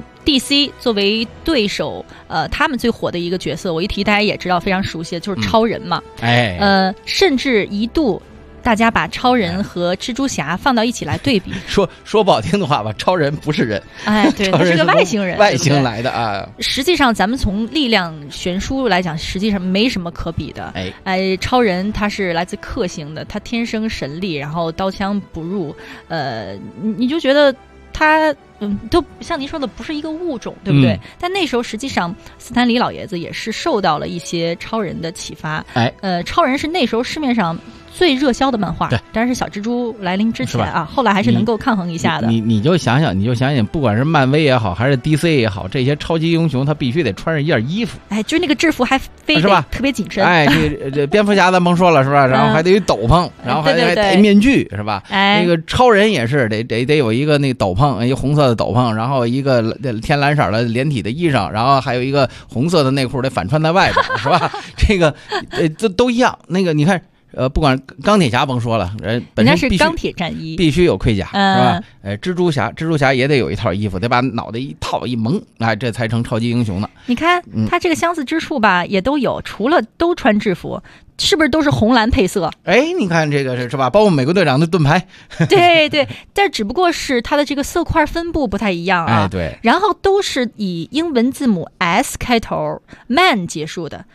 DC 作为对手，他们最火的一个角色，我一提大家也知道，非常熟悉的就是超人嘛。甚至一度大家把超人和蜘蛛侠放到一起来对比。 说不好听的话吧，超人不是人， 对，他是个外星人， 外星来的啊。 实际上，咱们从力量悬殊来讲，实际上没什么可比的。超人他是来自克星的，他天生神力，然后刀枪不入，你就觉得他都像您说的不是一个物种，对不对？但那时候实际上斯坦李老爷子也是受到了一些超人的启发。超人是那时候市面上最热销的漫画，当然是小蜘蛛来临之前啊，后来还是能够抗衡一下的。 你就想想，不管是漫威也好，还是 DC 也好，这些超级英雄他必须得穿上一件衣服。 就是那个制服还非得特别紧身。 这蝙蝠侠咱甭说了是吧？然后还得有斗篷，然后还戴面具是吧？那个超人也是得有一个那斗篷，一个红色的斗篷，然后一个天蓝色的连体的衣裳，然后还有一个红色的内裤得反穿在外边是吧？这个都一样。那个你看。不管钢铁侠甭说了，本身是钢铁战衣， 必须有盔甲，是吧？蜘蛛侠也得有一套衣服，得把脑袋一套一蒙，这才成超级英雄呢。 你看他这个相似之处吧，也都有，除了都穿制服，是不是都是红蓝配色？ 你看这个是吧？包括美国队长的盾牌， 对，但只不过是它的这个色块分布不太一样啊。 对。 然后都是以英文字母 S 开头 ，Man 结束的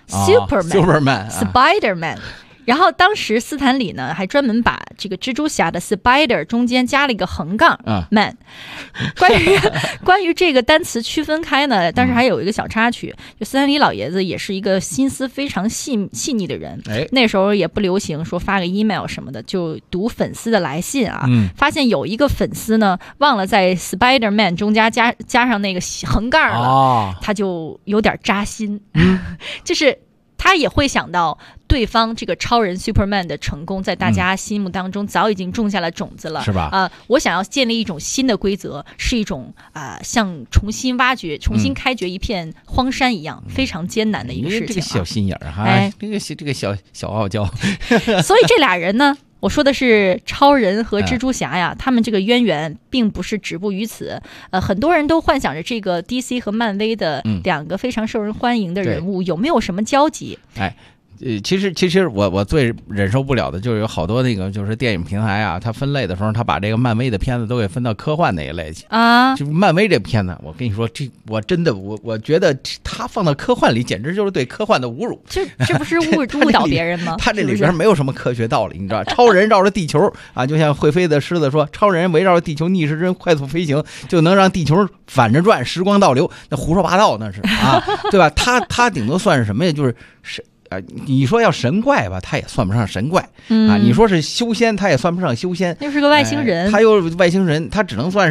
，Superman、Spider-Man。然后当时斯坦李呢还专门把这个蜘蛛侠的 Spider 中间加了一个横杠Man。关于这个单词区分开呢，当时还有一个小插曲，就斯坦李老爷子也是一个心思非常细腻的人。那时候也不流行说发个 email 什么的，就读粉丝的来信啊。发现有一个粉丝呢忘了在 Spider Man 中加上那个横杠了，他就有点扎心。就是他也会想到对方这个超人 Superman 的成功在大家心目当中早已经种下了种子了， 是吧？ 我想要建立一种新的规则，是一种像重新挖掘、重新开掘一片荒山一样非常艰难的一个事情。 这个小心眼儿哈，这个小傲娇。 所以这俩人呢，我说的是超人和蜘蛛侠呀，他们这个渊源并不是止步于此。很多人都幻想着这个 DC 和漫威的两个非常受人欢迎的人物有没有什么交集？ 其实我最忍受不了的就是有好多那个就是电影平台啊，它分类的时候，它把这个漫威的片子都给分到科幻那一类去啊。就漫威这片子，我跟你说，我真的我觉得它放到科幻里，简直就是对科幻的侮辱。 这不是误导别人吗？ 它这里边没有什么科学道理，你知道？超人绕着地球啊，就像会飞的狮子说，超人围绕着地球逆时针快速飞行，就能让地球反着转，时光倒流，那胡说八道那是啊，对吧？他顶多算是什么呀？就是你说要神怪吧，他也算不上神怪啊。你说是修仙，他也算不上修仙。 又是个外星人， 他又是外星人，他只能算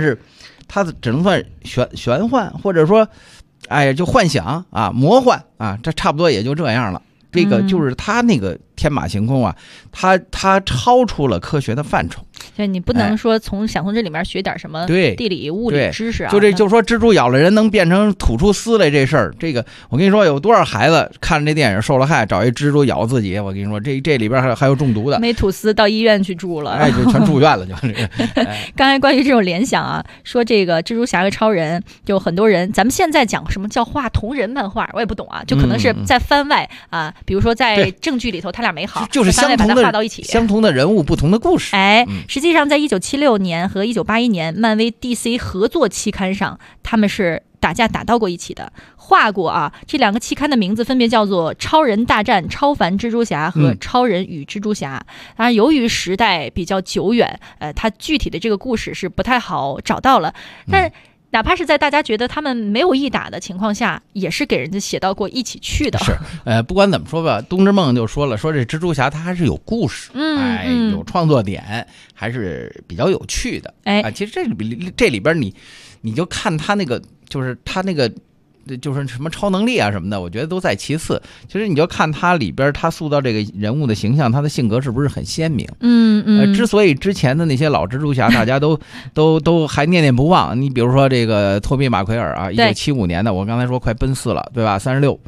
玄幻，或者说，就幻想啊，魔幻啊，这差不多也就这样了。这个就是他那个天马行空啊，他超出了科学的范畴。 对，你不能说想从这里面学点什么地理物理知识啊。 就说蜘蛛咬了人能变成吐出丝来这事儿，这个我跟你说，有多少孩子看这电影受了害，找一蜘蛛咬自己，我跟你说，这里边还有中毒的， 没吐丝到医院去住了， 就全住院了就。 刚才关于这种联想啊，说这个蜘蛛侠和超人，就很多人，咱们现在讲什么叫画同人漫画，我也不懂啊，就可能是在番外啊，比如说在正剧里头他俩没好， 就是相同的相同的人物，不同的故事。 实际上在1976年和1981年，漫威 DC 合作期刊上，他们是打架打到过一起的，画过啊。这两个期刊的名字分别叫做《超人大战超凡蜘蛛侠》和《超人与蜘蛛侠》。当然，由于时代比较久远，它具体的这个故事是不太好找到了。但哪怕是在大家觉得他们没有一打的情况下，也是给人家写到过一起去的。 是，不管怎么说吧，东之梦就说了，说这蜘蛛侠他还是有故事，有创作点，还是比较有趣的。其实这里边你就看他那个，就是他那个。就是什么超能力啊什么的，我觉得都在其次。其实你就看他里边，他塑造这个人物的形象，他的性格是不是很鲜明？之所以之前的那些老蜘蛛侠大家都还念念不忘，你比如说这个托比马奎尔啊，1975年的，我刚才说快奔4了，对吧？36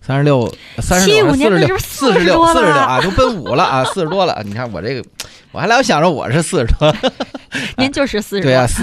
75年的就是 46啊，都奔5了啊，40多了。你看我这个，我还老想着我是40多。 您就是40多， 对啊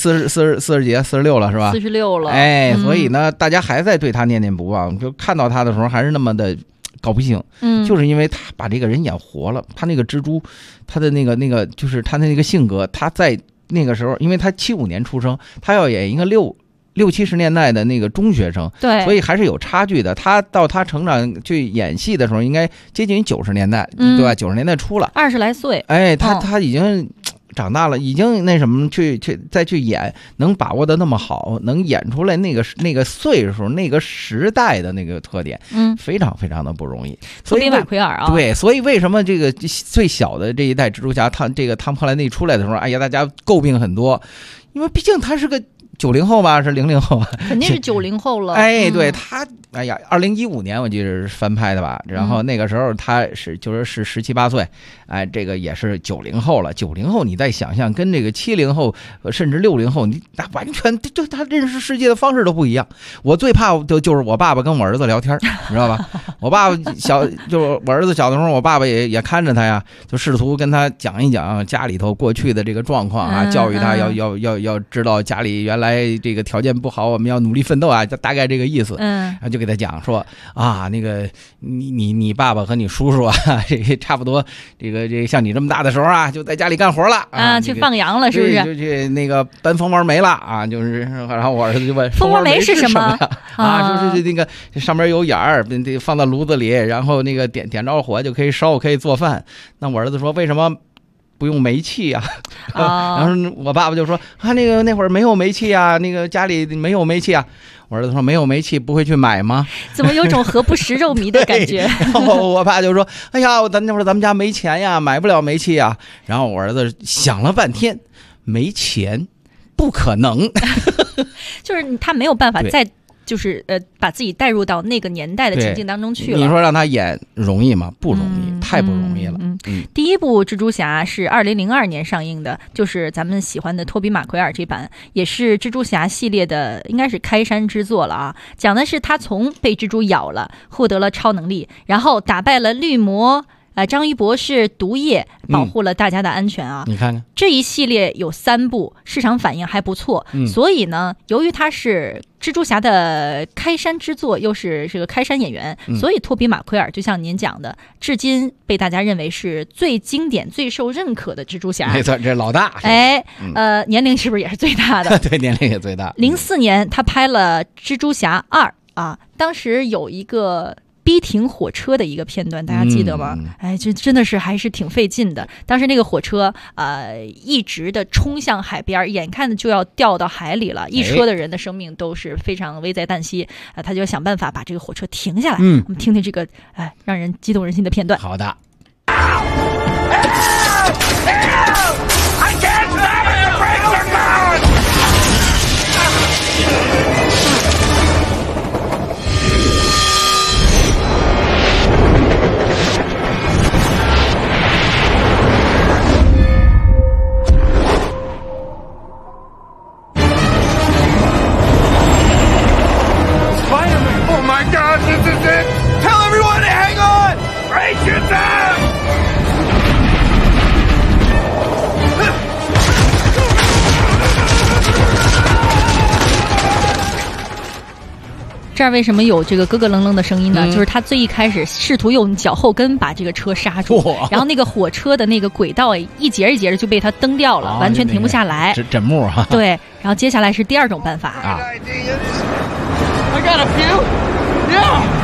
，40几46了是吧 ？46了， 所以呢，大家还在对他念念不忘，就看到他的时候还是那么的高不兴，就是因为他把这个人演活了，他那个蜘蛛，他的那个就是他的那个性格，他在那个时候，因为他75年出生，他要演一个60、70年代的那个中学生， 对， 所以还是有差距的。他到他成长去演戏的时候，应该接近于90年代，对吧？90年代初了 ，20来岁， 他已经长大了，已经那什么再去演，能把握的那么好，能演出来那个岁数、那个时代的那个特点，非常非常的不容易。 托比马奎尔啊， 对，所以为什么这个最小的这一代蜘蛛侠，汤姆克兰内出来的时候，哎呀，大家诟病很多，因为毕竟他是个90后吧，是00后吧？ 肯定是90后了。 对他，哎呀，2015年我记得是翻拍的吧？然后那个时候他是17、18岁，这个也是90后了。90后你再想象，跟这个70后甚至60后，你那完全就他认识世界的方式都不一样。我最怕就是我爸爸跟我儿子聊天，你知道吧？我爸爸就是我儿子小的时候，我爸爸也看着他呀，就试图跟他讲一讲家里头过去的这个状况啊，教育他要知道家里原来这个条件不好，我们要努力奋斗啊，大概这个意思。然后就给他讲说啊，那个你爸爸和你叔叔啊，这差不多，这像你这么大的时候啊，就在家里干活了啊， 去放羊了，是不是？ 就去那个搬蜂窝煤了啊，就是，然后我儿子就问蜂窝煤是什么啊？就是那个上面有眼儿，放到炉子里，然后那个点着火就可以烧，可以做饭。那我儿子说为什么不用煤气啊？然后我爸爸就说啊，那会儿没有煤气啊，那个家里没有煤气啊。我儿子说没有煤气不会去买吗？ 怎么有种何不食肉糜的感觉？ 然后我爸就说哎呀，那会儿咱们家没钱呀，买不了煤气呀。然后我儿子想了半天，没钱不可能。 就是他没有办法再就是把自己带入到那个年代的情境当中去了。 你说让他演容易吗？不容易，太不容易了。 第一部蜘蛛侠是2002年上映的，就是咱们喜欢的托比马奎尔这版，也是蜘蛛侠系列的应该是开山之作了啊。讲的是他从被蜘蛛咬了，获得了超能力，然后打败了绿魔。章鱼博士毒液保护了大家的安全啊！ 你看看这一系列有3部，市场反应还不错。所以呢，由于他是蜘蛛侠的开山之作，又是这个开山演员，所以托比马奎尔就像您讲的，至今被大家认为是最经典、最受认可的蜘蛛侠。 没错，这老大。 年龄是不是也是最大的？ 对，年龄也最大。 04年他拍了《蜘蛛侠2》啊，当时有一个逼停火车的一个片段，大家记得吗？这真的是还是挺费劲的。当时那个火车一直的冲向海边，眼看着就要掉到海里了，一车的人的生命都是非常危在旦夕。他就想办法把这个火车停下来。我们听听这个让人激动人心的片段。 好的。 这儿为什么有这个咯咯楞楞的声音呢？就是他最一开始试图用脚后跟把这个车刹住，然后那个火车的那个轨道一节一节的就被他蹬掉了，完全停不下来。 枕木哈。 对，然后接下来是第2种办法啊。 I got a few. Yeah.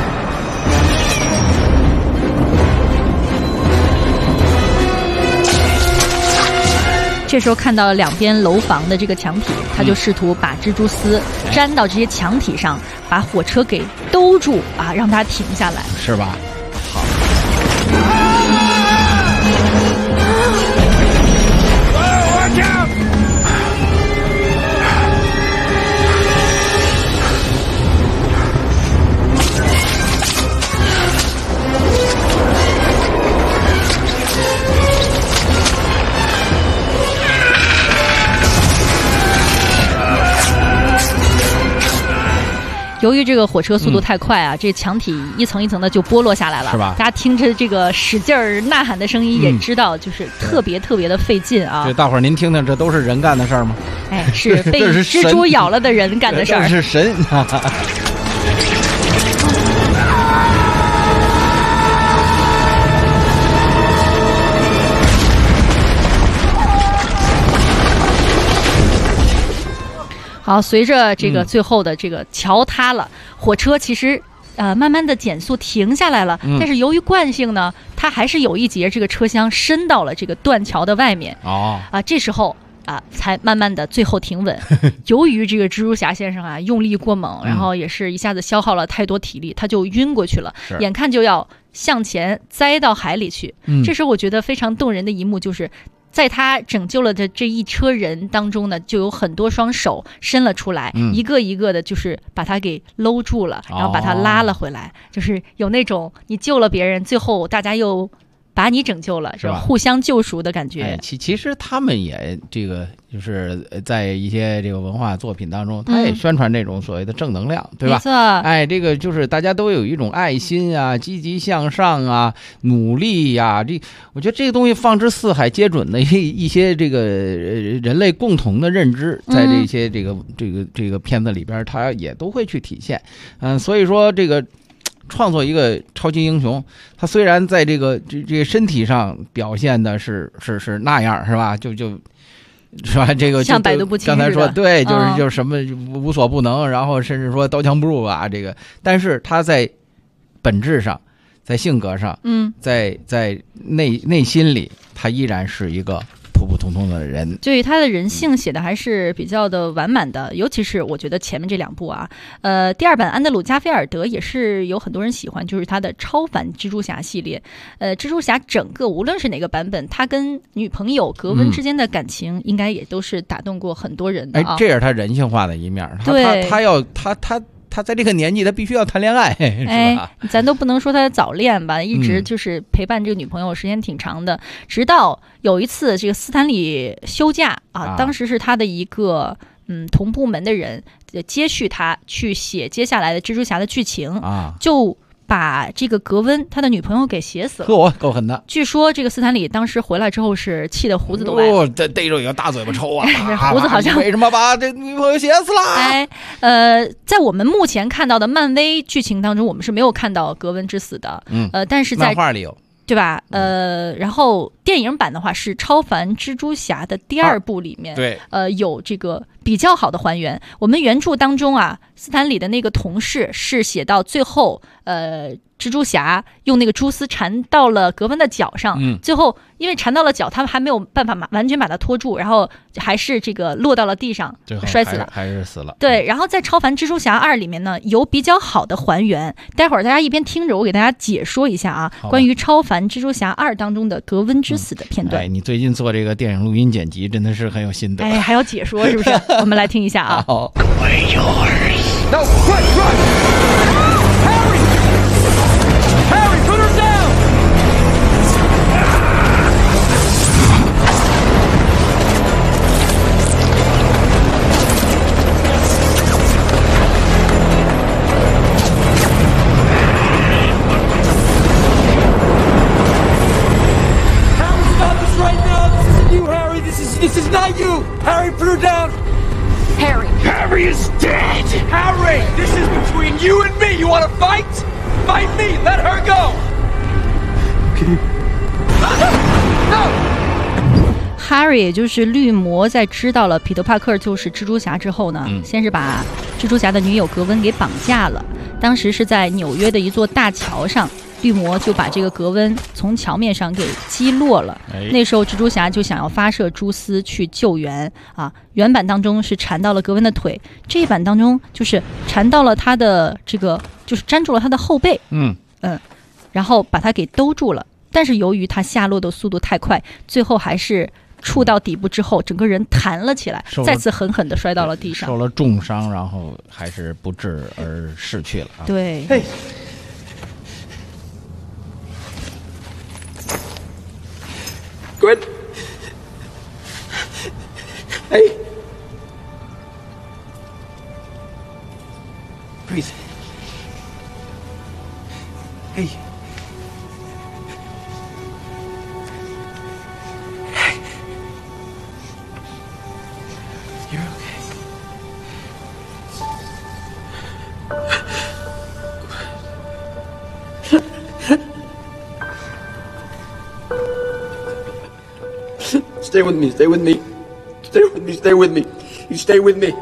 这时候看到两边楼房的这个墙体，他就试图把蜘蛛丝粘到这些墙体上，把火车给兜住啊，让它停下来， 是吧？好。 由于这个火车速度太快啊，这墙体一层一层的就剥落下来了， 是吧？ 大家听着这个使劲儿呐喊的声音，也知道就是特别的费劲啊。 这大伙儿您听听，这都是人干的事儿吗？ 哎，是被蜘蛛咬了的人干的事儿。 这是神。 好，随着这个最后的这个桥塌了，火车其实慢慢的减速停下来了，但是由于惯性呢，它还是有一节这个车厢伸到了这个断桥的外面。这时候才慢慢的最后停稳。由于这个蜘蛛侠先生啊用力过猛，然后也是一下子消耗了太多体力，他就晕过去了，眼看就要向前栽到海里去。这时候我觉得非常动人的一幕就是，在他拯救了的这一车人当中呢，就有很多双手伸了出来，一个一个的，就是把他给搂住了，然后把他拉了回来，就是有那种你救了别人，最后大家又把你拯救了，是吧？互相救赎的感觉。 其实他们也这个就是在一些这个文化作品当中，他也宣传这种所谓的正能量，对吧？ 没错。 这个就是大家都有一种爱心啊、积极向上啊、努力呀。我觉得这个东西放之四海皆准的一些这个人类共同的认知，在这些这个片子里边，它也都会去体现。所以说这个。创作一个超级英雄，他虽然在这个身体上表现的是那样，是吧？是吧？这个像百毒不侵， 刚才说对，就是什么无所不能，然后甚至说刀枪不入啊，这个，但是他在本质上，在性格上，在内心里，他依然是一个普普通通的人。 对他的人性写的还是比较的完满的，尤其是我觉得前面这两部啊，第二版安德鲁加菲尔德也是有很多人喜欢，就是他的超凡蜘蛛侠系列。蜘蛛侠整个无论是哪个版本，他跟女朋友格温之间的感情，应该也都是打动过很多人的啊。 这也是他人性化的一面。 对， 他在这个年纪，他必须要谈恋爱，是吧？ 咱都不能说他早恋吧，一直就是陪伴这个女朋友时间挺长的，直到有一次这个斯坦李休假啊，当时是他的一个同部门的人接续他去写接下来的蜘蛛侠的剧情啊，就把这个格温他的女朋友给写死了， 够狠的。 据说这个斯坦李当时回来之后是气得胡子都歪了， 逮着一个大嘴巴抽啊！ 胡子好像为什么把这女朋友写死了？ 在我们目前看到的漫威剧情当中，我们是没有看到格温之死的，但是在漫画里有。 对吧？然后电影版的话是《超凡蜘蛛侠》的第二部里面， 对， 有这个比较好的还原。我们原著当中啊，斯坦李的那个同事是写到最后，蜘蛛侠用那个蛛丝缠到了格温的脚上，最后因为缠到了脚，他们还没有办法完全把它拖住，然后还是这个落到了地上，摔死了， 还是死了。 对，然后在《超凡蜘蛛侠2》里面呢，有比较好的还原。待会儿大家一边听着，我给大家解说一下啊，关于《超凡蜘蛛侠2》当中的格温之死的片段。 你最近做这个电影录音剪辑真的是很有心得。 还要解说是不是？我们来听一下啊。 好。 No, Harry, put her down! Harry, stop this right now! This isn't you, Harry! This is not you! Harry, put her down! Harry is dead! Harry! This is between you and me! You wanna fight? Fight me! Let her go! No! Harry 也就是绿魔，在知道了彼得帕克就是蜘蛛侠之后呢，先是把蜘蛛侠的女友格温给绑架了。当时是在纽约的一座大桥上， 绿魔就把这个格温从桥面上给击落了。那时候蜘蛛侠就想要发射蛛丝去救援啊。原版当中是缠到了格温的腿，这一版当中就是缠到了他的这个，就是粘住了他的后背。然后把他给兜住了。但是由于他下落的速度太快，最后还是触到底部之后，整个人弹了起来，再次狠狠地摔到了地上， 受了重伤，然后还是不治而逝去了。 对。 Hey. Good. Hey. Breathe. Hey. You're okay. Stay with me, stay with me. Stay with me, stay with me. You stay with me.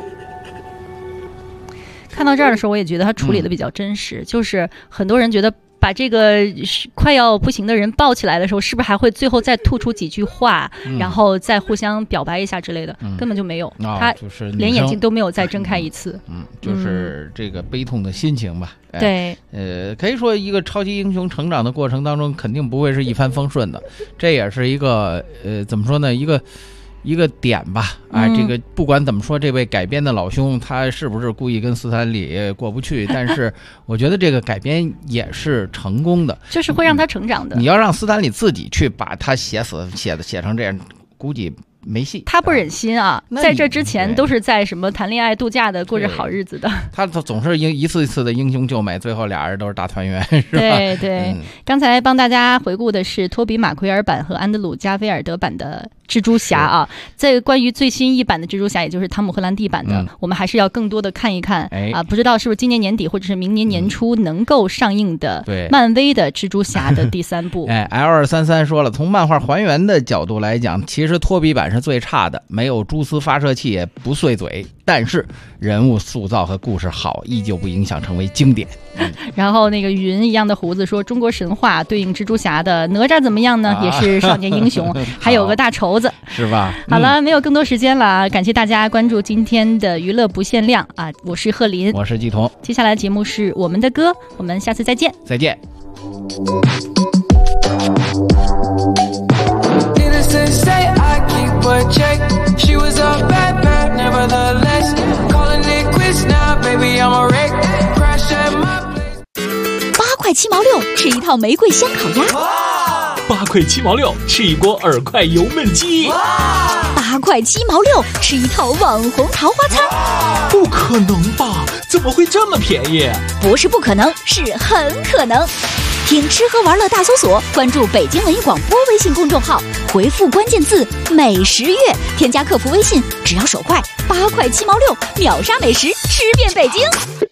看到这儿的时候，我也觉得他处理的比较真实，就是很多人觉得把这个快要不行的人抱起来的时候，是不是还会最后再吐出几句话，然后再互相表白一下之类的？根本就没有，他就是连眼睛都没有再睁开一次。 就是这个悲痛的心情吧。 对， 可以说一个超级英雄成长的过程当中，肯定不会是一帆风顺的，这也是一个怎么说呢？一个点吧，这个不管怎么说，这位改编的老兄他是不是故意跟斯坦李过不去？但是我觉得这个改编也是成功的， 就是会让他成长的。 你要让斯坦李自己去把他写成这样，估计没戏。 他不忍心啊，在这之前都是在什么谈恋爱度假的，过着好日子的。 他总是一次一次的英雄救美，最后俩人都是大团圆，是吧？ 对对。刚才帮大家回顾的是托比·马奎尔版和安德鲁·加菲尔德版的蜘蛛侠啊。这关于最新一版的蜘蛛侠，也就是汤姆·荷兰弟版的，我们还是要更多的看一看啊。不知道是不是今年年底或者是明年年初能够上映的漫威的蜘蛛侠的第3部。 L233说了，从漫画还原的角度来讲，其实托比版是最差的，没有蛛丝发射器，也不碎嘴，但是人物塑造和故事好，依旧不影响成为经典。 然后那个云一样的胡子说，中国神话对应蜘蛛侠的哪吒怎么样呢？也是少年英雄，还有个大绸子， 是吧？ 好了，没有更多时间了，感谢大家关注今天的娱乐不限量啊！我是贺林， 我是季彤， 接下来的节目是我们的歌，我们下次再见， 再见。 She was a bad, nevertheless. Calling it quits now, baby, I'm a wreck. Crash at my place. 8块7毛6，吃一套玫瑰香烤鸭。 8块7毛6，吃一锅耳块油焖鸡。 8块7毛6，吃一套网红桃花餐。 不可能吧？怎么会这么便宜？ 不是不可能，是很可能。听吃喝玩乐大搜索，关注北京文艺广播微信公众号，回复关键字美食月，添加客服微信，只要手快，8块7毛6，秒杀美食，吃遍北京。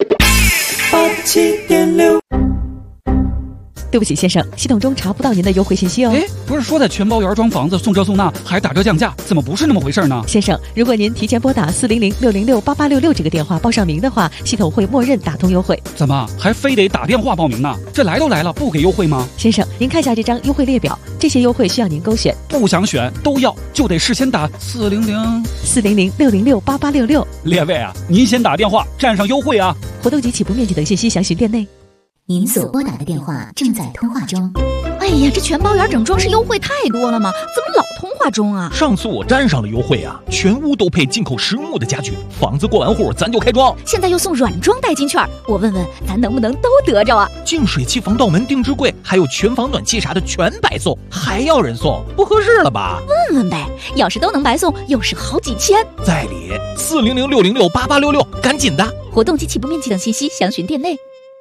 87.6。 对不起，先生，系统中查不到您的优惠信息哦。 不是说在全包原装房子送车送那还打折降价，怎么不是那么回事呢？ 先生，如果您提前拨打400-606-8866这个电话报上名的话，系统会默认打通优惠。 怎么还非得打电话报名呢？这来都来了，不给优惠吗？ 先生，您看一下这张优惠列表，这些优惠需要您勾选。 不想选都要，就得事先打 400-606-8866。 列位啊，您先打电话占上优惠啊！ 活动及起步面积等信息详询店内。 您所拨打的电话正在通话中。哎呀，这全包圆整装是优惠太多了吗？怎么老通话中啊？ 上次我占上了优惠啊，全屋都配进口实木的家具，房子过完户咱就开装。 现在又送软装代金券，我问问咱能不能都得着啊？ 净水器、防盗门、定制柜，还有全房暖气啥的全白送，还要人送，不合适了吧？ 问问呗，要是都能白送，又是好几千。 在理，400-606-8866，赶紧的。 活动及起步面积等信息详询店内。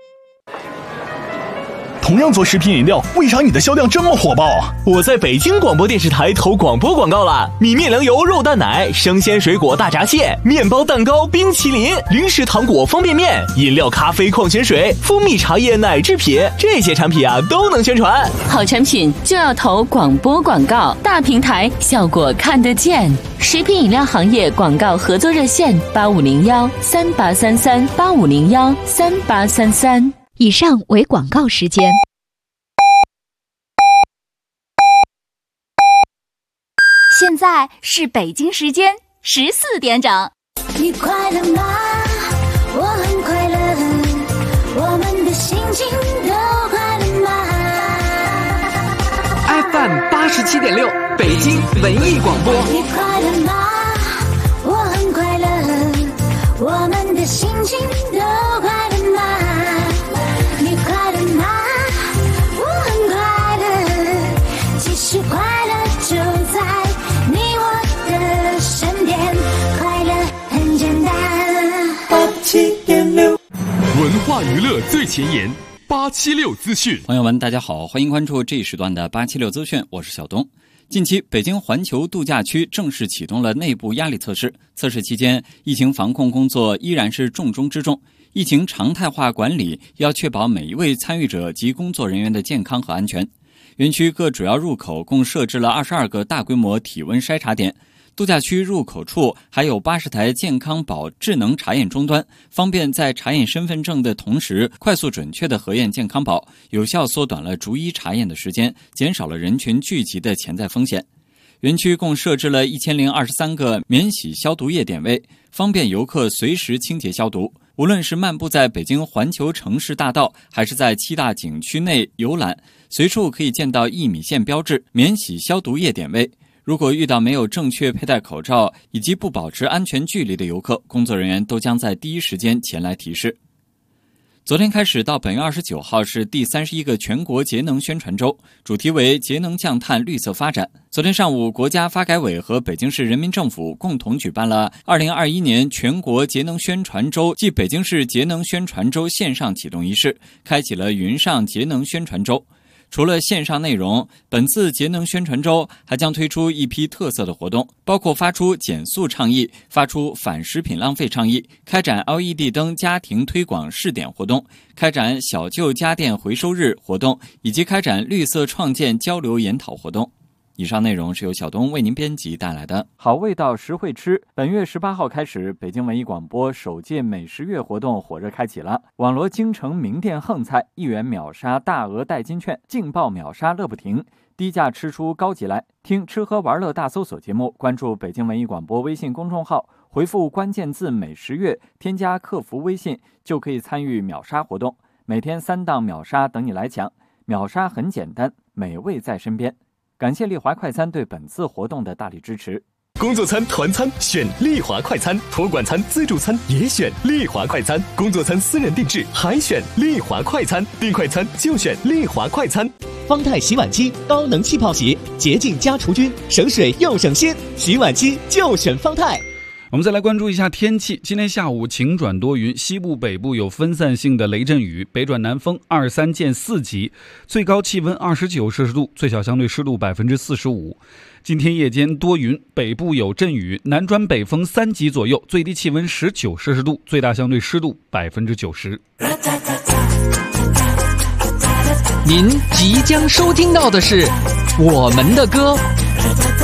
同样做食品饮料，为啥你的销量这么火爆？ 我在北京广播电视台投广播广告了，米面粮油肉蛋奶、生鲜水果大闸蟹、面包蛋糕、冰淇淋、零食糖果方便面、饮料咖啡矿泉水、蜂蜜茶叶奶制品，这些产品啊都能宣传。 好产品就要投广播广告，大平台效果看得见。食品饮料行业广告合作热线8501-3833 8501-3833。 以上为广告时间。 现在是北京时间14点整。 你快乐吗？我很快乐，我们的心情都快乐吗 ？FM 87.6，北京文艺广播。 你快乐吗？我很快乐，我们的心情都快乐吗？你快乐吗？我很快乐，其实快乐就在你我的身边，快乐很简单。87.6， 文化娱乐最前沿，876资讯。 朋友们，大家好，欢迎关注这一时段的876资讯，我是小东。近期，北京环球度假区正式启动了内部压力测试。测试期间，疫情防控工作依然是重中之重。疫情常态化管理要确保每一位参与者及工作人员的健康和安全。园区各主要入口共设置了22个大规模体温筛查点。度假区入口处还有80台健康宝智能查验终端，方便在查验身份证的同时快速准确地核验健康宝，有效缩短了逐一查验的时间，减少了人群聚集的潜在风险。园区共设置了1023个免洗消毒液点位，方便游客随时清洁消毒。无论是漫步在北京环球城市大道，还是在7大景区内游览，随处可以见到1米线标志免洗消毒液点位。如果遇到没有正确佩戴口罩以及不保持安全距离的游客，工作人员都将在第一时间前来提示。昨天开始到本月29号是第31个全国节能宣传周，主题为节能降碳绿色发展。昨天上午，国家发改委和北京市人民政府共同举办了2021年全国节能宣传周暨北京市节能宣传周线上启动仪式，开启了云上节能宣传周。除了线上内容，本次节能宣传周还将推出一批特色的活动，包括发出减速倡议、发出反食品浪费倡议、开展 LED 灯家庭推广试点活动、开展小旧家电回收日活动，以及开展绿色创建交流研讨活动。以上内容是由小东为您编辑带来的。好味道实惠吃，本月18号开始，北京文艺广播首届美食月活动火热开启了。网罗京城名店横菜，1元秒杀大额代金券，劲爆秒杀乐不停，低价吃出高级来。听吃喝玩乐大搜索节目，关注北京文艺广播微信公众号，回复关键字美食月，添加客服微信就可以参与秒杀活动，每天3档秒杀等你来抢。秒杀很简单，美味在身边。感谢丽华快餐对本次活动的大力支持。 工作餐、团餐选丽华快餐，托管餐、自助餐也选丽华快餐，工作餐私人定制还选丽华快餐，订快餐就选丽华快餐。 方太洗碗机高能气泡洗，洁净加除菌，省水又省心，洗碗机就选方太。 我们再来关注一下天气。今天下午晴转多云，西部北部有分散性的雷阵雨，北转南风2、3见4级，最高气温29摄氏度，最小相对湿度45%。今天夜间多云，北部有阵雨，南转北风3级左右，最低气温19摄氏度，最大相对湿度90%。 您即将收听到的是我们的歌。